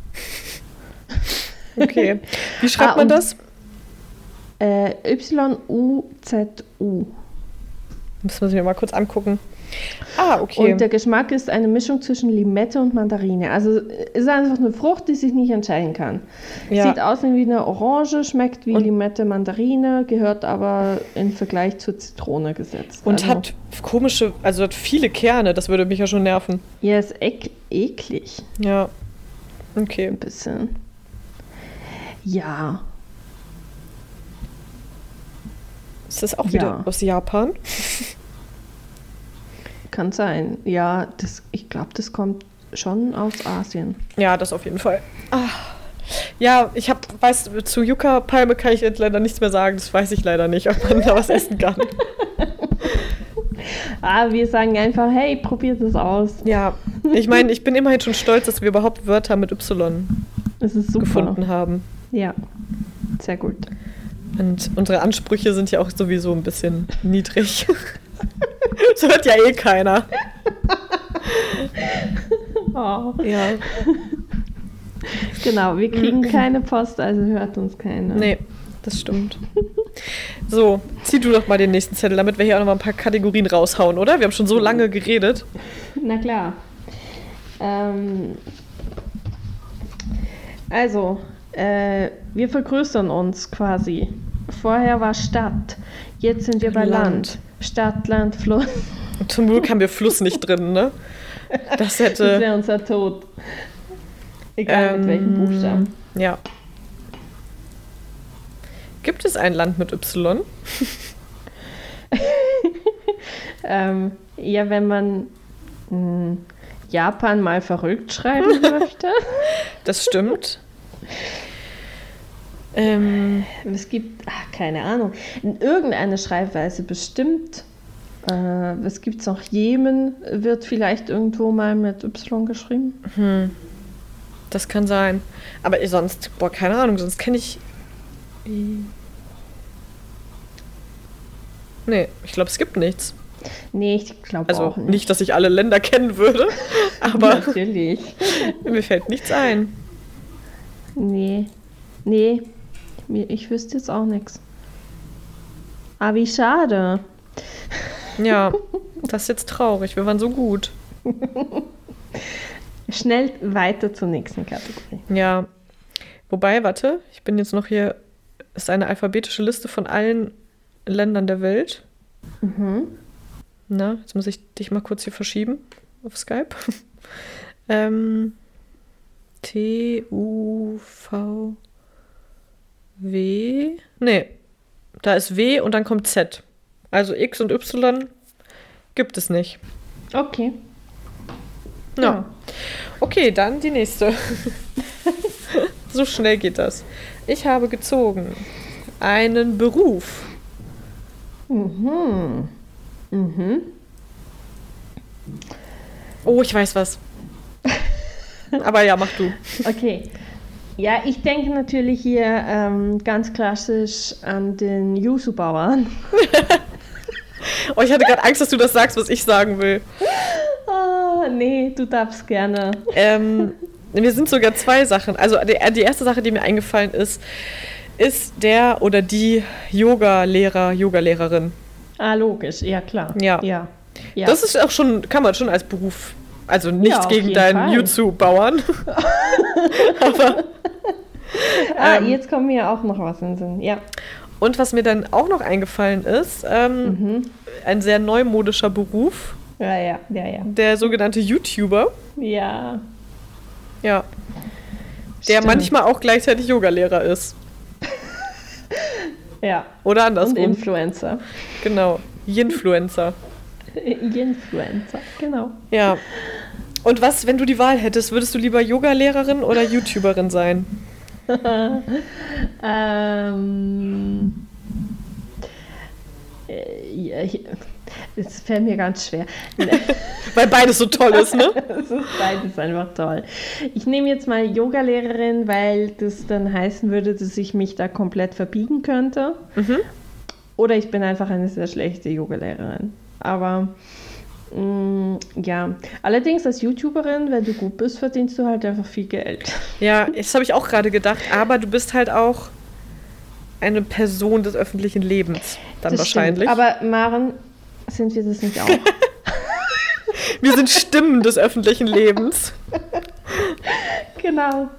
Okay. Wie schreibt Ah, man und- das? Äh, Y U Z U. Das muss ich mir mal kurz angucken. Ah, okay. Und der Geschmack ist eine Mischung zwischen Limette und Mandarine. Also ist einfach eine Frucht, die sich nicht entscheiden kann. Ja. Sieht aus wie eine Orange, schmeckt wie Und- Limette, Mandarine, gehört aber im Vergleich zur Zitrone gesetzt. Und also, hat komische, also hat viele Kerne, das würde mich ja schon nerven. ja, ist ek eklig. Ja. Okay. Ein bisschen. Ja. Ist das auch wieder Ja. aus Japan? Kann sein. Ja, das, ich glaube, das kommt schon aus Asien. Ja, das auf jeden Fall. Ah. Ja, ich habe, weiß, zu Yucca-Palme kann ich jetzt leider nichts mehr sagen. Das weiß ich leider nicht, ob man da was essen kann. Ah, wir sagen einfach, hey, probiert es aus. Ja, ich meine, ich bin immerhin schon stolz, dass wir überhaupt Wörter mit Y Es ist super. gefunden haben. Ja, sehr gut. Und unsere Ansprüche sind ja auch sowieso ein bisschen niedrig. Das hört ja eh keiner. Oh. Ja. Genau, wir kriegen keine Post, also hört uns keiner. Nee, das stimmt. So, zieh du doch mal den nächsten Zettel, damit wir hier auch noch mal ein paar Kategorien raushauen, oder? Wir haben schon so lange geredet. Na klar. Ähm, also, äh, wir vergrößern uns quasi. Vorher war Stadt, jetzt sind wir bei Land. Land. Stadt, Land, Fluss. Und zum Glück haben wir Fluss nicht drin, ne? Das Das hätte... wäre unser Tod. Egal mit welchem Buchstaben. Ja. Gibt es ein Land mit Y? Ähm, ja, wenn man mh, Japan mal verrückt schreiben möchte. Das stimmt. ähm, Es gibt, ach, keine Ahnung, in irgendeiner Schreibweise bestimmt. Äh, was gibt es noch? Jemen wird vielleicht irgendwo mal mit Y geschrieben. hm, das kann sein. Aber sonst, boah, keine Ahnung, sonst kenne ich... Nee, ich glaube, es gibt nichts. Nee, ich glaube Also auch nicht. nicht. dass ich alle Länder kennen würde, aber Natürlich. mir fällt nichts ein. Nee. Nee, mir- ich wüsste jetzt auch nichts. Ah, wie schade. Ja, das ist jetzt traurig. Wir waren so gut. Schnell weiter zur nächsten Kategorie. Ja, wobei, warte, ich bin jetzt noch hier, ist eine alphabetische Liste von allen Ländern der Welt. Mhm. Na, jetzt muss ich dich mal kurz hier verschieben auf Skype. ähm, T, U, V, W. Nee, da ist W und dann kommt Z. Also X und Y gibt es nicht. Okay. Ja. Ja. Okay, dann die nächste. So schnell geht das. Ich habe gezogen einen Beruf. Mhm. Mhm. Oh, ich weiß was. Aber ja, mach du. Okay. Ja, ich denke natürlich hier ähm, ganz klassisch an den Yuzu-Bauern. Oh, ich hatte gerade Angst, dass du das sagst, was ich sagen will. Ah, nee, du darfst gerne. Ähm, mir sind sogar zwei Sachen. Also die, die erste Sache, die mir eingefallen ist, ist der oder die Yoga-Lehrer, Yoga-Lehrerin. Ah, logisch, ja klar. Ja. Ja. Ja. Das ist auch schon, kann man schon als Beruf, also nichts auf gegen jeden deinen Fall. Jutsu-Bauern. Aber ah, ähm, jetzt kommt mir auch noch was in den Sinn. Ja. und was mir dann auch noch eingefallen ist, ähm, Mhm. ein sehr neumodischer Beruf, Ja, ja, ja, ja. der sogenannte YouTuber. Ja. Ja. Der Stimmt. manchmal auch gleichzeitig Yogalehrer ist. Ja. Oder Und andersrum. Influencer. Genau. Influencer. Influencer, genau. Ja. Und was, wenn du die Wahl hättest, würdest du lieber Yogalehrerin oder YouTuberin sein? ähm, äh, ja, ich- es fällt mir ganz schwer. Weil beides so toll ist, ne? Es ist beides einfach toll. Ich nehme jetzt mal Yogalehrerin, weil das dann heißen würde, dass ich mich da komplett verbiegen könnte. Mhm. Oder ich bin einfach eine sehr schlechte Yogalehrerin. Aber mh, ja, allerdings als YouTuberin, wenn du gut bist, verdienst du halt einfach viel Geld. Ja, das habe ich auch gerade gedacht. Aber du bist halt auch eine Person des öffentlichen Lebens. Dann Das wahrscheinlich. stimmt. Aber Maren, sind wir das nicht auch? Wir sind Stimmen des öffentlichen Lebens. Genau.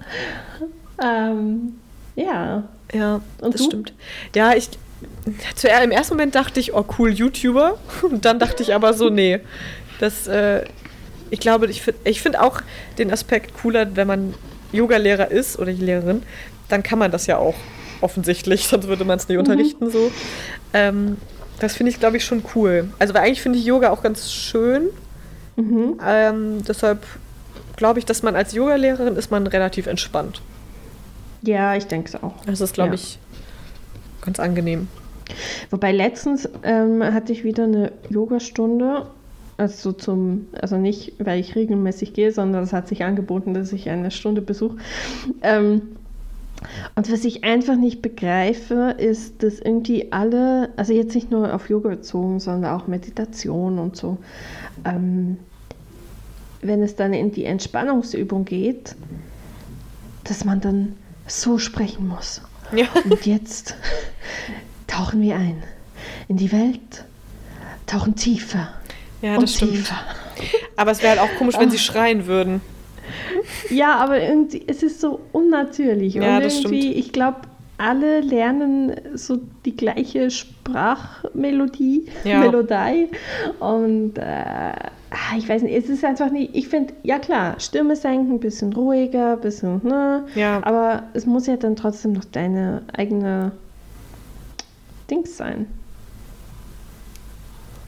Ähm, ja. Ja, Und das du? stimmt. Ja, ich. Zuerst im ersten Moment dachte ich, oh cool, YouTuber. Und dann dachte ich aber so, nee. Das, äh, ich glaube, ich finde ich find auch den Aspekt cooler, wenn man Yogalehrer ist oder Lehrerin, dann kann man das ja auch offensichtlich, sonst würde man es nicht Mhm. unterrichten so. Ähm, das finde ich, glaube ich, schon cool. Also, weil eigentlich finde ich Yoga auch ganz schön. Mhm. Ähm, deshalb glaube ich, dass man als Yogalehrerin ist man relativ entspannt. Ja, ich denke es auch. Das ist, glaube Ja. ich, ganz angenehm. Wobei letztens ähm, hatte ich wieder eine Yogastunde, also zum, also nicht, weil ich regelmäßig gehe, sondern es hat sich angeboten, dass ich eine Stunde besuche. Ähm, und was ich einfach nicht begreife, ist, dass irgendwie alle, also jetzt nicht nur auf Yoga bezogen, sondern auch Meditation und so, ähm, wenn es dann in die Entspannungsübung geht, dass man dann so sprechen muss. Ja. Und jetzt tauchen wir ein in die Welt, tauchen tiefer Ja, und das stimmt. tiefer. Aber es wäre halt auch komisch, wenn sie schreien würden. Ja, aber irgendwie, es ist so unnatürlich. Ja, und das irgendwie, stimmt. ich glaube, alle lernen so die gleiche Sprachmelodie, Ja. Melodie. Und äh, ah, ich weiß nicht, es ist einfach nicht, ich finde, ja klar, Stimme senken, ein bisschen ruhiger, ein bisschen, ne? Ja. Aber es muss ja dann trotzdem noch deine eigene Dings sein.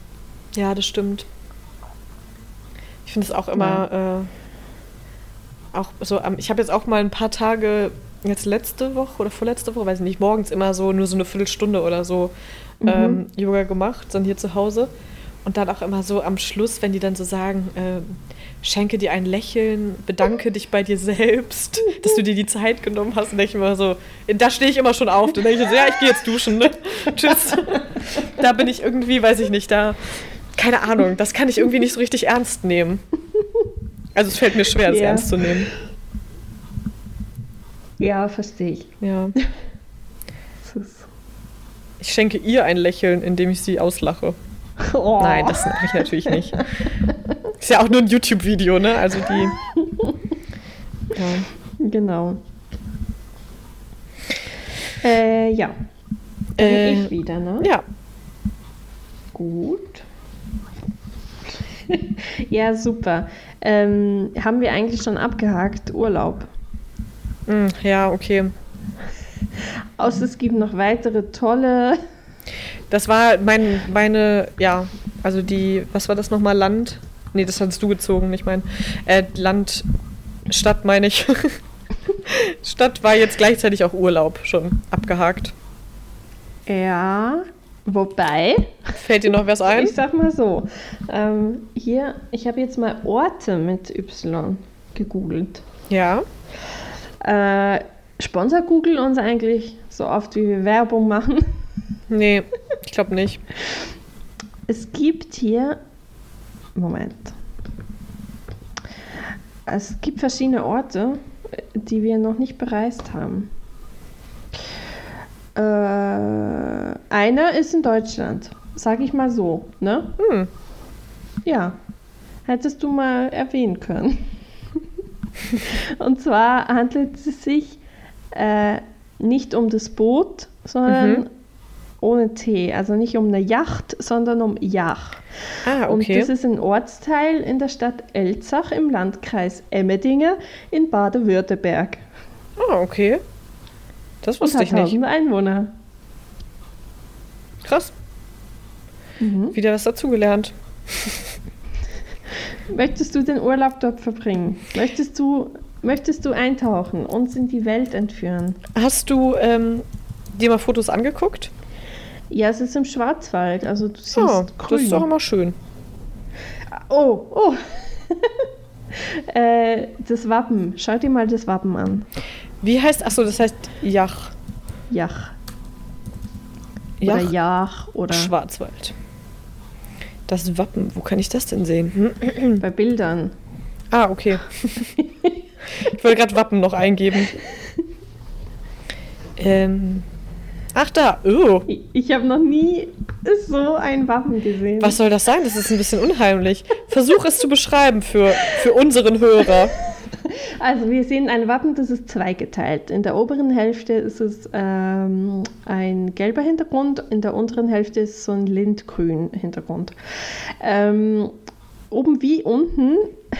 Ja, das stimmt. Ich finde es auch immer, ja. äh, auch so, ähm, ich habe jetzt auch mal ein paar Tage, jetzt letzte Woche oder vorletzte Woche, weiß ich nicht, morgens immer so nur so eine Viertelstunde oder so mhm. ähm, Yoga gemacht, dann hier zu Hause. Und dann auch immer so am Schluss, wenn die dann so sagen, äh, schenke dir ein Lächeln, bedanke dich bei dir selbst, dass du dir die Zeit genommen hast. Und denke ich immer so, da stehe ich immer schon auf. Dann denke ich so, ja, ich gehe jetzt duschen, ne? Tschüss. Da bin ich irgendwie, weiß ich nicht, da, keine Ahnung, das kann ich irgendwie nicht so richtig ernst nehmen. Also es fällt mir schwer, das ja. ernst zu nehmen. Ja, verstehe ich. Ja. Ich schenke ihr ein Lächeln, indem ich sie auslache. Oh. Nein, das mache ich natürlich nicht. Ist ja auch nur ein YouTube-Video, ne? Also die. Ja. Genau. Äh, ja. Dann äh, ich wieder, ne? Ja. Gut. Ja, super. Ähm, haben wir eigentlich schon abgehakt? Urlaub. Mm, ja, okay. Außer es gibt noch weitere tolle. Das war mein, meine, ja, also die, was war das nochmal, Land? Nee, das hattest du gezogen, ich meine, äh, Land, Stadt meine ich. Stadt war jetzt gleichzeitig auch Urlaub schon abgehakt. Ja, wobei. Fällt dir noch was ein? Ich sag mal so, ähm, hier, ich habe jetzt mal Orte mit Y gegoogelt. Ja. Äh, sponsert Google uns eigentlich so oft, wie wir Werbung machen? Nee, ich glaube nicht. Es gibt hier, Moment, es gibt verschiedene Orte, die wir noch nicht bereist haben. Äh, einer ist in Deutschland, sag ich mal so, ne? Hm. Ja, hättest du mal erwähnen können. Und zwar handelt es sich äh, nicht um das Boot, sondern mhm. ohne T, also nicht um eine Yacht, sondern um Jach. Ah, okay. Und das ist ein Ortsteil in der Stadt Elzach im Landkreis Emmendingen in Baden-Württemberg. Ah, okay. Das wusste ich nicht. tausend Einwohner. Krass. Mhm. Wieder was dazugelernt. Möchtest du den Urlaub dort verbringen? Möchtest du, möchtest du eintauchen, uns in die Welt entführen? Hast du ähm, dir mal Fotos angeguckt? Ja, es ist im Schwarzwald, also du siehst oh, grün. Das ist doch immer schön. Oh, oh. äh, das Wappen, schau dir mal das Wappen an. Wie heißt, achso, das heißt Jach. Jach. Jach. Oder Jach oder Schwarzwald. Das Wappen, wo kann ich das denn sehen? Bei Bildern. Ah, okay. Ich wollte gerade Wappen noch eingeben. Ähm. Ach da, oh. Ich, ich habe noch nie so ein Wappen gesehen. Was soll das sein? Das ist ein bisschen unheimlich. Versuch es zu beschreiben für, für unseren Hörer. Also wir sehen ein Wappen, das ist zweigeteilt. In der oberen Hälfte ist es ähm, ein gelber Hintergrund, in der unteren Hälfte ist so ein lindgrün Hintergrund. Ähm, oben wie unten,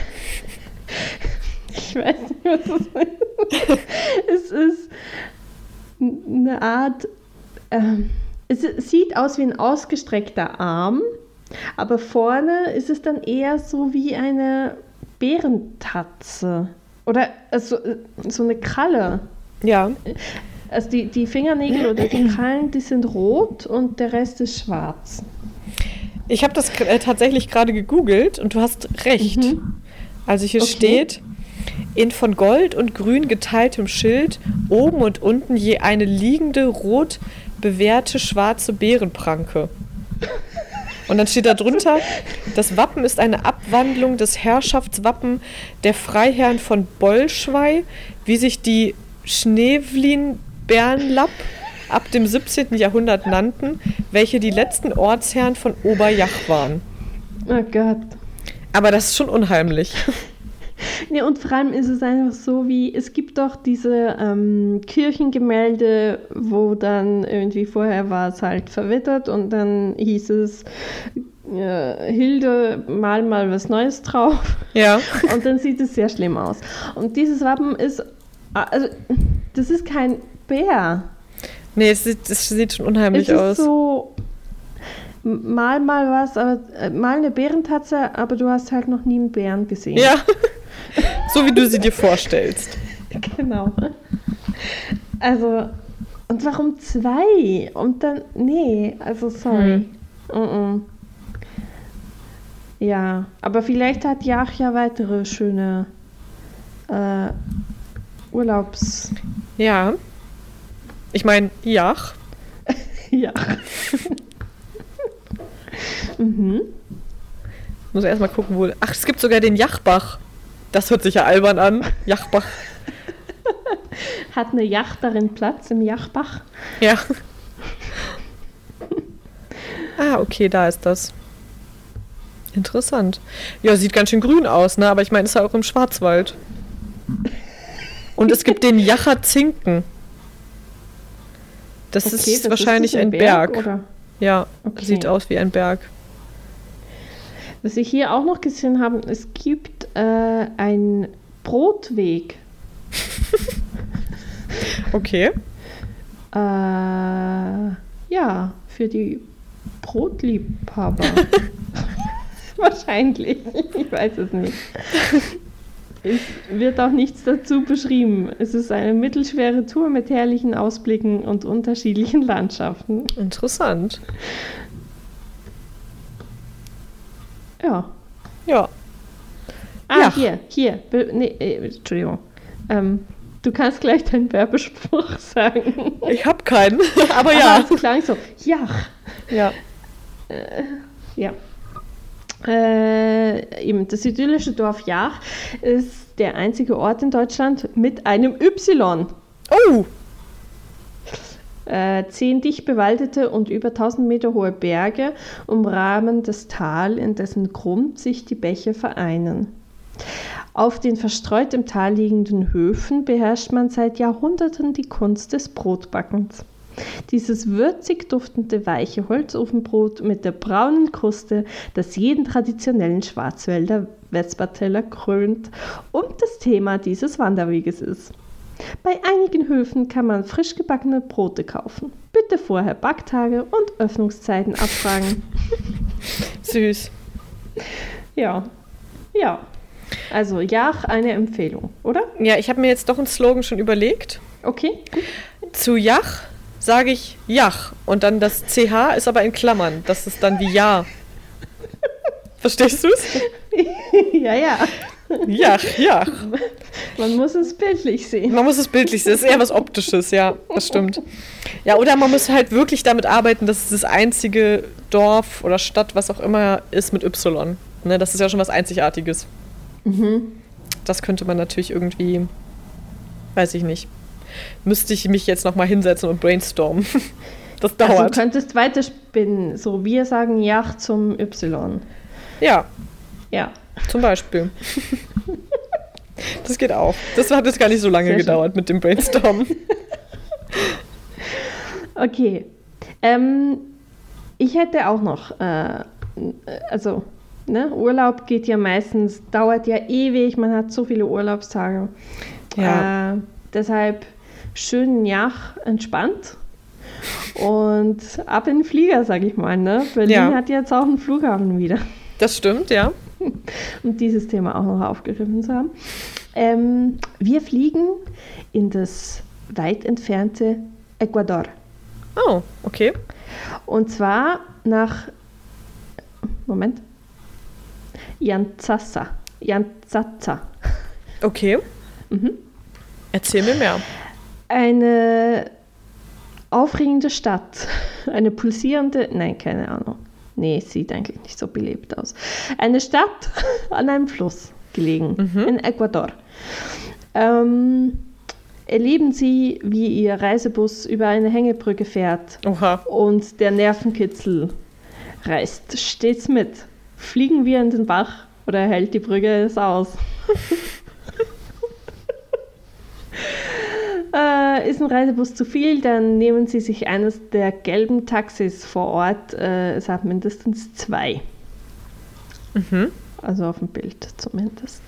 ich weiß nicht, was das ist. Es ist eine Art, ähm, es sieht aus wie ein ausgestreckter Arm, aber vorne ist es dann eher so wie eine Bärentatze. Oder also, so eine Kralle. Ja. Also die, die Fingernägel oder die Krallen, die sind rot und der Rest ist schwarz. Ich habe das äh, tatsächlich gerade gegoogelt und du hast recht. Mhm. Also hier okay. steht, in von Gold und Grün geteiltem Schild, oben und unten je eine liegende, rot bewehrte schwarze Bärenpranke. Und dann steht da drunter, das Wappen ist eine Abwandlung des Herrschaftswappen der Freiherren von Bollschwei, wie sich die Schnevlin-Bernlapp ab dem siebzehnten Jahrhundert nannten, welche die letzten Ortsherren von Oberjach waren. Oh Gott. Aber das ist schon unheimlich. Nee, und vor allem ist es einfach so wie, es gibt doch diese ähm, Kirchengemälde, wo dann irgendwie vorher war es halt verwittert und dann hieß es, äh, Hilde, mal mal was Neues drauf. Ja. Und dann sieht es sehr schlimm aus. Und dieses Wappen ist, also das ist kein Bär. Nee, es sieht, es sieht schon unheimlich es ist aus. So, mal mal was, aber äh, mal eine Bärentatze, aber du hast halt noch nie einen Bären gesehen. Ja, so wie du sie dir vorstellst. Genau. Also, und warum zwei? Und dann, nee, also sorry. Hm. Mm-mm. Ja, aber vielleicht hat Jach ja weitere schöne äh, Urlaubs... Ja. Ich meine, Jach. Ja. mhm. Muss erstmal gucken, wo... Ach, es gibt sogar den Jachbach. Das hört sich ja albern an. Jachbach. Hat eine Yacht darin Platz im Jachbach? Ja. Ah, okay, da ist das. Interessant. Ja, sieht ganz schön grün aus, ne? Aber ich meine, es ist ja auch im Schwarzwald. Und es gibt den Jacher Zinken. Das okay, ist das wahrscheinlich ist ein, ein Berg. Berg. Oder? Ja, okay. Sieht aus wie ein Berg. Was ich hier auch noch gesehen habe, es gibt äh, einen Brotweg. Okay. Äh, ja, für die Brotliebhaber. Wahrscheinlich. Ich weiß es nicht. Es wird auch nichts dazu beschrieben. Es ist eine mittelschwere Tour mit herrlichen Ausblicken und unterschiedlichen Landschaften. Interessant. Ja. Ja. Ah, ja. hier, hier. Be- nee, äh, Entschuldigung. Ähm, du kannst gleich deinen Werbespruch sagen. Ich habe keinen, aber, aber ja. es klang so. Ja. Ja. Äh, ja. Äh, eben, das idyllische Dorf Jach ist der einzige Ort in Deutschland mit einem Y. Oh! Äh, zehn dicht bewaldete und über tausend Meter hohe Berge umrahmen das Tal, in dessen Grund sich die Bäche vereinen. Auf den verstreut im Tal liegenden Höfen beherrscht man seit Jahrhunderten die Kunst des Brotbackens. Dieses würzig duftende weiche Holzofenbrot mit der braunen Kruste, das jeden traditionellen Schwarzwälder Vesperteller krönt und das Thema dieses Wanderweges ist. Bei einigen Höfen kann man frisch gebackene Brote kaufen. Bitte vorher Backtage und Öffnungszeiten abfragen. Süß. Ja, ja. Also Jach, eine Empfehlung, oder? Ja, ich habe mir jetzt doch einen Slogan schon überlegt. Okay. Zu Jach sage ich Jach und dann das C H ist aber in Klammern. Das ist dann wie Ja. Verstehst du es? Ja, ja. Jach, Jach. Man muss es bildlich sehen. Man muss es bildlich sehen. Das ist eher was Optisches, ja, das stimmt. Ja, oder man muss halt wirklich damit arbeiten, dass es das einzige Dorf oder Stadt, was auch immer, ist mit Y. Ne, das ist ja schon was Einzigartiges. Mhm. Das könnte man natürlich irgendwie, weiß ich nicht, müsste ich mich jetzt nochmal hinsetzen und brainstormen. Das dauert. Also du könntest weiterspinnen, so wir sagen Jach zum Y. Ja. Ja. Zum Beispiel. Das geht auch. Das hat jetzt gar nicht so lange Sehr gedauert schön. Mit dem Brainstormen. Okay. Ähm, ich hätte auch noch, äh, also ne, Urlaub geht ja meistens, dauert ja ewig, man hat so viele Urlaubstage. Ja. Äh, deshalb schön Jach entspannt und ab in den Flieger, sag ich mal. Ne? Berlin ja. hat jetzt auch einen Flughafen wieder. Das stimmt, ja. Um dieses Thema auch noch aufgegriffen zu haben. Ähm, wir fliegen in das weit entfernte Ecuador. Oh, okay. Und zwar nach, Moment, Yantzaza. Yantzaza. Okay. Mhm. Erzähl mir mehr. Eine aufregende Stadt. Eine pulsierende, nein, keine Ahnung. Nee, sieht eigentlich nicht so belebt aus. Eine Stadt an einem Fluss gelegen, mhm. in Ecuador. Ähm, erleben Sie, wie Ihr Reisebus über eine Hängebrücke fährt. Oha. Und der Nervenkitzel reißt stets mit. Fliegen wir in den Bach oder hält die Brücke es aus? Äh, ist ein Reisebus zu viel, dann nehmen Sie sich eines der gelben Taxis vor Ort. Äh, es hat mindestens zwei. Mhm. Also auf dem Bild zumindest.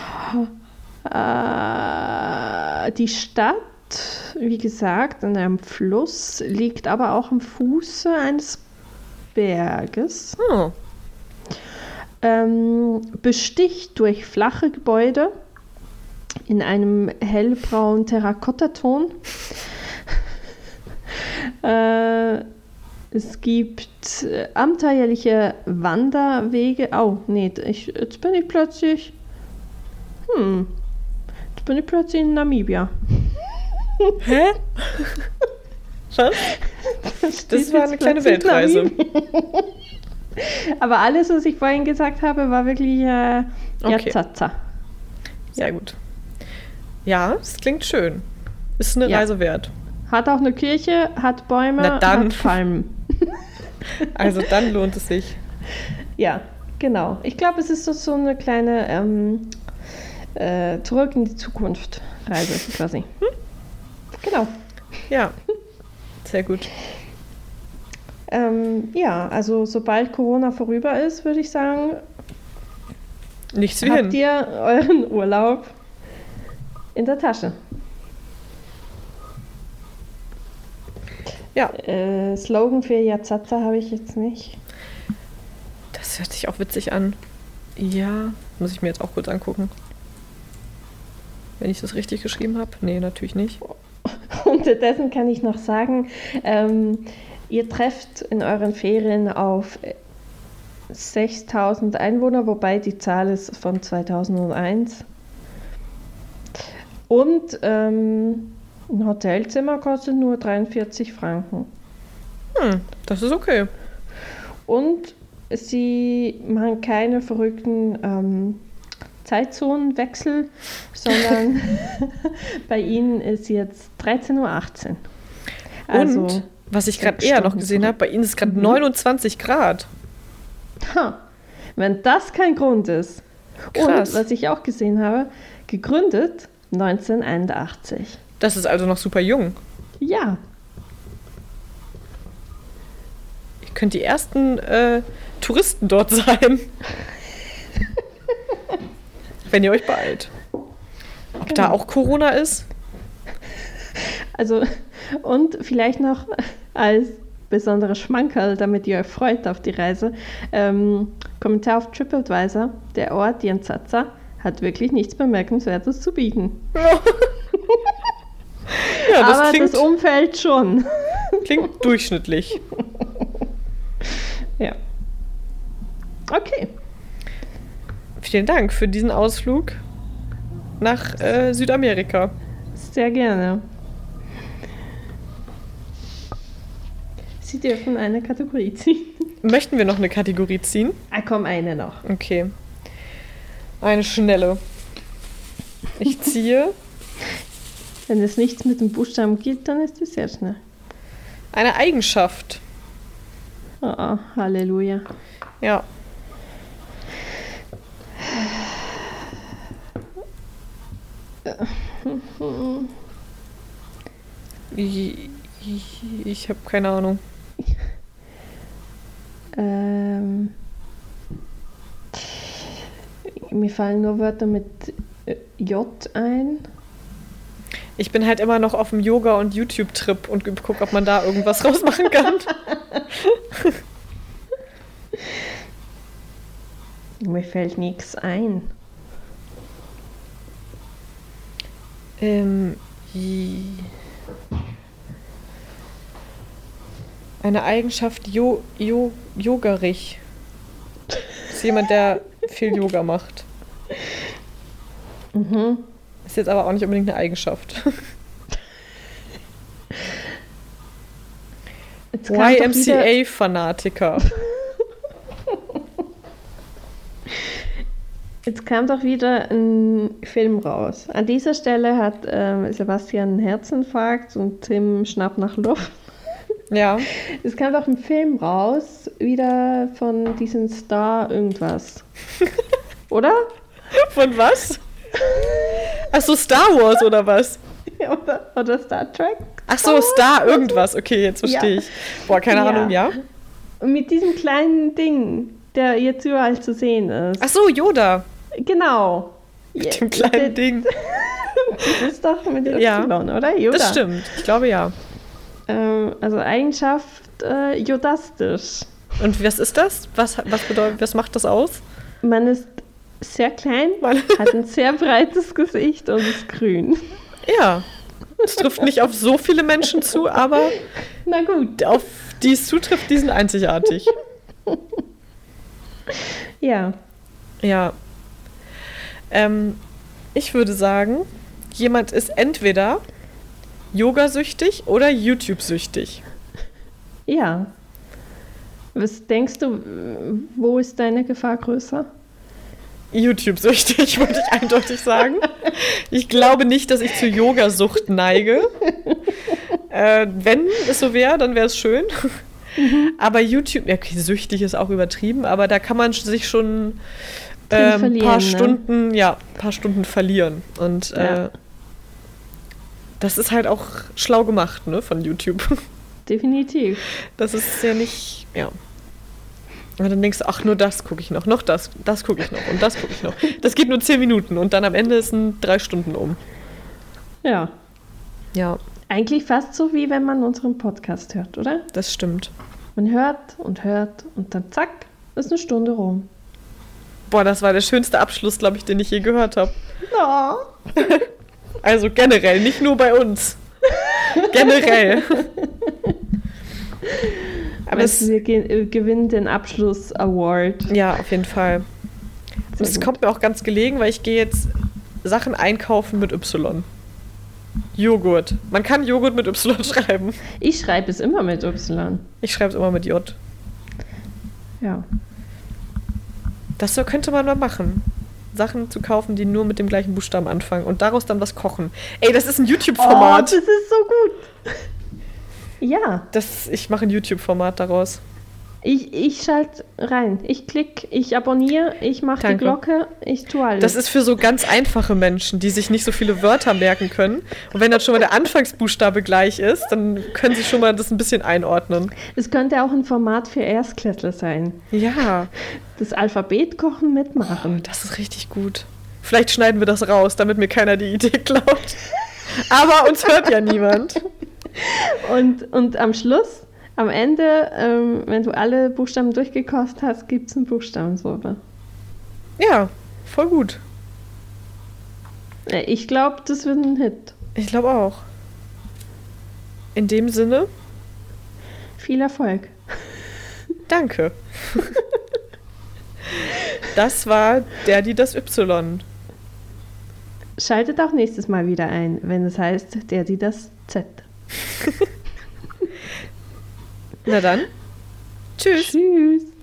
Äh, die Stadt, wie gesagt, an einem Fluss, liegt aber auch am Fuße eines Berges. Oh. Ähm, besticht durch flache Gebäude in einem hellbraunen Terrakottaton. äh, es gibt äh, abenteuerliche Wanderwege. Oh, nee, ich, jetzt bin ich plötzlich. Hm. Jetzt bin ich plötzlich in Namibia. Hä? Was? Das war eine kleine Weltreise. Aber alles, was ich vorhin gesagt habe, war wirklich äh, Okay. Yazaza. Sehr gut. Ja, es klingt schön. Ist eine Ja. Reise wert. Hat auch eine Kirche, hat Bäume, Na dann. hat Palmen. Also dann lohnt es sich. Ja, genau. Ich glaube, es ist so, so eine kleine ähm, äh, Zurück in die Zukunft Reise quasi. Genau. Ja, sehr gut. Ähm, ja, also sobald Corona vorüber ist, würde ich sagen, Nichts wie habt hin. ihr euren Urlaub in der Tasche. Ja, Äh, Slogan für Yazaza habe ich jetzt nicht. das hört sich auch witzig an. Ja, muss ich mir jetzt auch kurz angucken. Wenn ich das richtig geschrieben habe? Nee, natürlich nicht. Unterdessen kann ich noch sagen, ähm, ihr trefft in euren Ferien auf sechstausend Einwohner, wobei die Zahl ist von zweitausendeins. Und ähm, ein Hotelzimmer kostet nur dreiundvierzig Franken. Hm, das ist okay. Und sie machen keine verrückten ähm, Zeitzonenwechsel, sondern bei ihnen ist jetzt dreizehn Uhr achtzehn. Also, Und, was ich gerade eher noch gesehen habe, bei Ihnen ist es gerade Mhm. neunundzwanzig Grad. ha, wenn das kein Grund ist. Krass. Und was ich auch gesehen habe, gegründet neunzehnhunderteinundachtzig. Das ist also noch super jung. Ja, Ihr könnt die ersten äh, Touristen dort sein. Wenn ihr euch beeilt. Ob da Genau. auch Corona ist? also und vielleicht noch als besonderes Schmankerl, damit ihr euch freut auf die Reise. Ähm, Kommentar auf TripAdvisor, der Ort Yazaza hat wirklich nichts Bemerkenswertes zu bieten. Ja, das Aber klingt, das Umfeld schon. klingt durchschnittlich. Ja. Okay. Vielen Dank für diesen Ausflug nach äh, Südamerika. Sehr gerne. Sie dürfen eine Kategorie ziehen. Möchten wir noch eine Kategorie ziehen? Ah, komm, eine noch. Okay. Eine schnelle. Ich ziehe Wenn es nichts mit dem Buchstaben gibt, dann ist es sehr schnell. eine Eigenschaft. Oh, oh, Halleluja. Ja. Ich, ich, ich habe keine Ahnung. Ähm, mir fallen nur Wörter mit äh, J ein. Ich bin halt immer noch auf dem Yoga- und YouTube-Trip und gucke, ob man da irgendwas rausmachen kann. Mir fällt nichts ein. Ähm, i- eine Eigenschaft jo, jo, Yogarich. Das ist jemand, der viel Yoga macht. Mhm. Ist jetzt aber auch nicht unbedingt eine Eigenschaft. Jetzt kam doch wieder- Y M C A-Fanatiker. Jetzt kam doch wieder ein Film raus. An dieser Stelle hat ähm, Sebastian einen Herzinfarkt und Tim schnappt nach Luft. Ja. Es kam doch ein Film raus, wieder von diesem Star irgendwas. Oder? Von was? Ach so, Star Wars oder was? oder? Oder Star Trek? Ach so, Star irgendwas. Okay, jetzt verstehe Ja. ich. Boah, keine Ja. Ahnung, ja? Und mit diesem kleinen Ding, der jetzt überall zu sehen ist. Ach so, Yoda. Genau. Mit dem kleinen Ding. Das ist doch mit dem Ja. Y, oder? Yoda. Das stimmt. Ich glaube ja. Ähm, also Eigenschaft äh, jodastisch. Und was ist das? Was, was, bedeutet, was macht das aus? Man ist sehr klein, hat ein sehr breites Gesicht und ist grün. Ja, es trifft nicht auf so viele Menschen zu, aber na gut, auf die es zutrifft, die sind einzigartig. Ja. Ja. Ähm, ich würde sagen, jemand ist entweder Yoga-süchtig oder YouTube-süchtig. Ja. Was denkst du, wo ist deine Gefahr größer? YouTube-süchtig, würde ich eindeutig sagen. Ich glaube nicht, dass ich zur Yogasucht neige. Äh, wenn es so wäre, dann wäre es schön. Mhm. Aber YouTube, okay, süchtig ist auch übertrieben, aber da kann man sich schon äh, ein paar Stunden, ne? ja, ein paar Stunden verlieren. Und ja. äh, das ist halt auch schlau gemacht, ne, von YouTube. Definitiv. Das ist ja nicht, ja. Und dann denkst du, ach, nur das gucke ich noch, noch das, das gucke ich noch und das gucke ich noch. Das geht nur zehn Minuten und dann am Ende ist ein drei Stunden um. Ja. Ja. Eigentlich fast so, wie wenn man unseren Podcast hört, oder? Das stimmt. Man hört und hört und dann zack, ist eine Stunde rum. Boah, das war der schönste Abschluss, glaube ich, den ich je gehört habe. Oh. Also generell, nicht nur bei uns. Generell. Aber es, wir ge- gewinnen den Abschluss-Award. Ja, auf jeden Fall. Und es kommt mir auch ganz gelegen, weil ich gehe jetzt Sachen einkaufen mit Y. Joghurt. Man kann Joghurt mit Y schreiben. Ich schreibe es immer mit Y. Ich schreibe es immer mit J. Ja. Das so könnte man mal machen. Sachen zu kaufen, die nur mit dem gleichen Buchstaben anfangen und daraus dann was kochen. Ey, das ist ein YouTube-Format. Oh, das ist so gut. Ja. Das, ich mache ein YouTube-Format daraus. Ich, ich schalte rein. Ich klicke, ich abonniere, ich mache die Glocke, ich tue alles. Das ist für so ganz einfache Menschen, die sich nicht so viele Wörter merken können. Und wenn dann schon mal der Anfangsbuchstabe gleich ist, dann können sie schon mal das ein bisschen einordnen. Es könnte auch ein Format für Erstklässler sein. Ja. Das Alphabet kochen mitmachen. Oh, das ist richtig gut. Vielleicht schneiden wir das raus, damit mir keiner die Idee klaut. Aber uns hört ja niemand. Und, und am Schluss, am Ende, ähm, wenn du alle Buchstaben durchgekost hast, gibt es eine Buchstabensuppe. Ja, voll gut. Ich glaube, das wird ein Hit. Ich glaube auch. In dem Sinne. Viel Erfolg. Danke. Das war der, die, das Y. Schaltet auch nächstes Mal wieder ein, wenn es heißt, der, die, das Z. Na dann. Tschüss. Tschüss.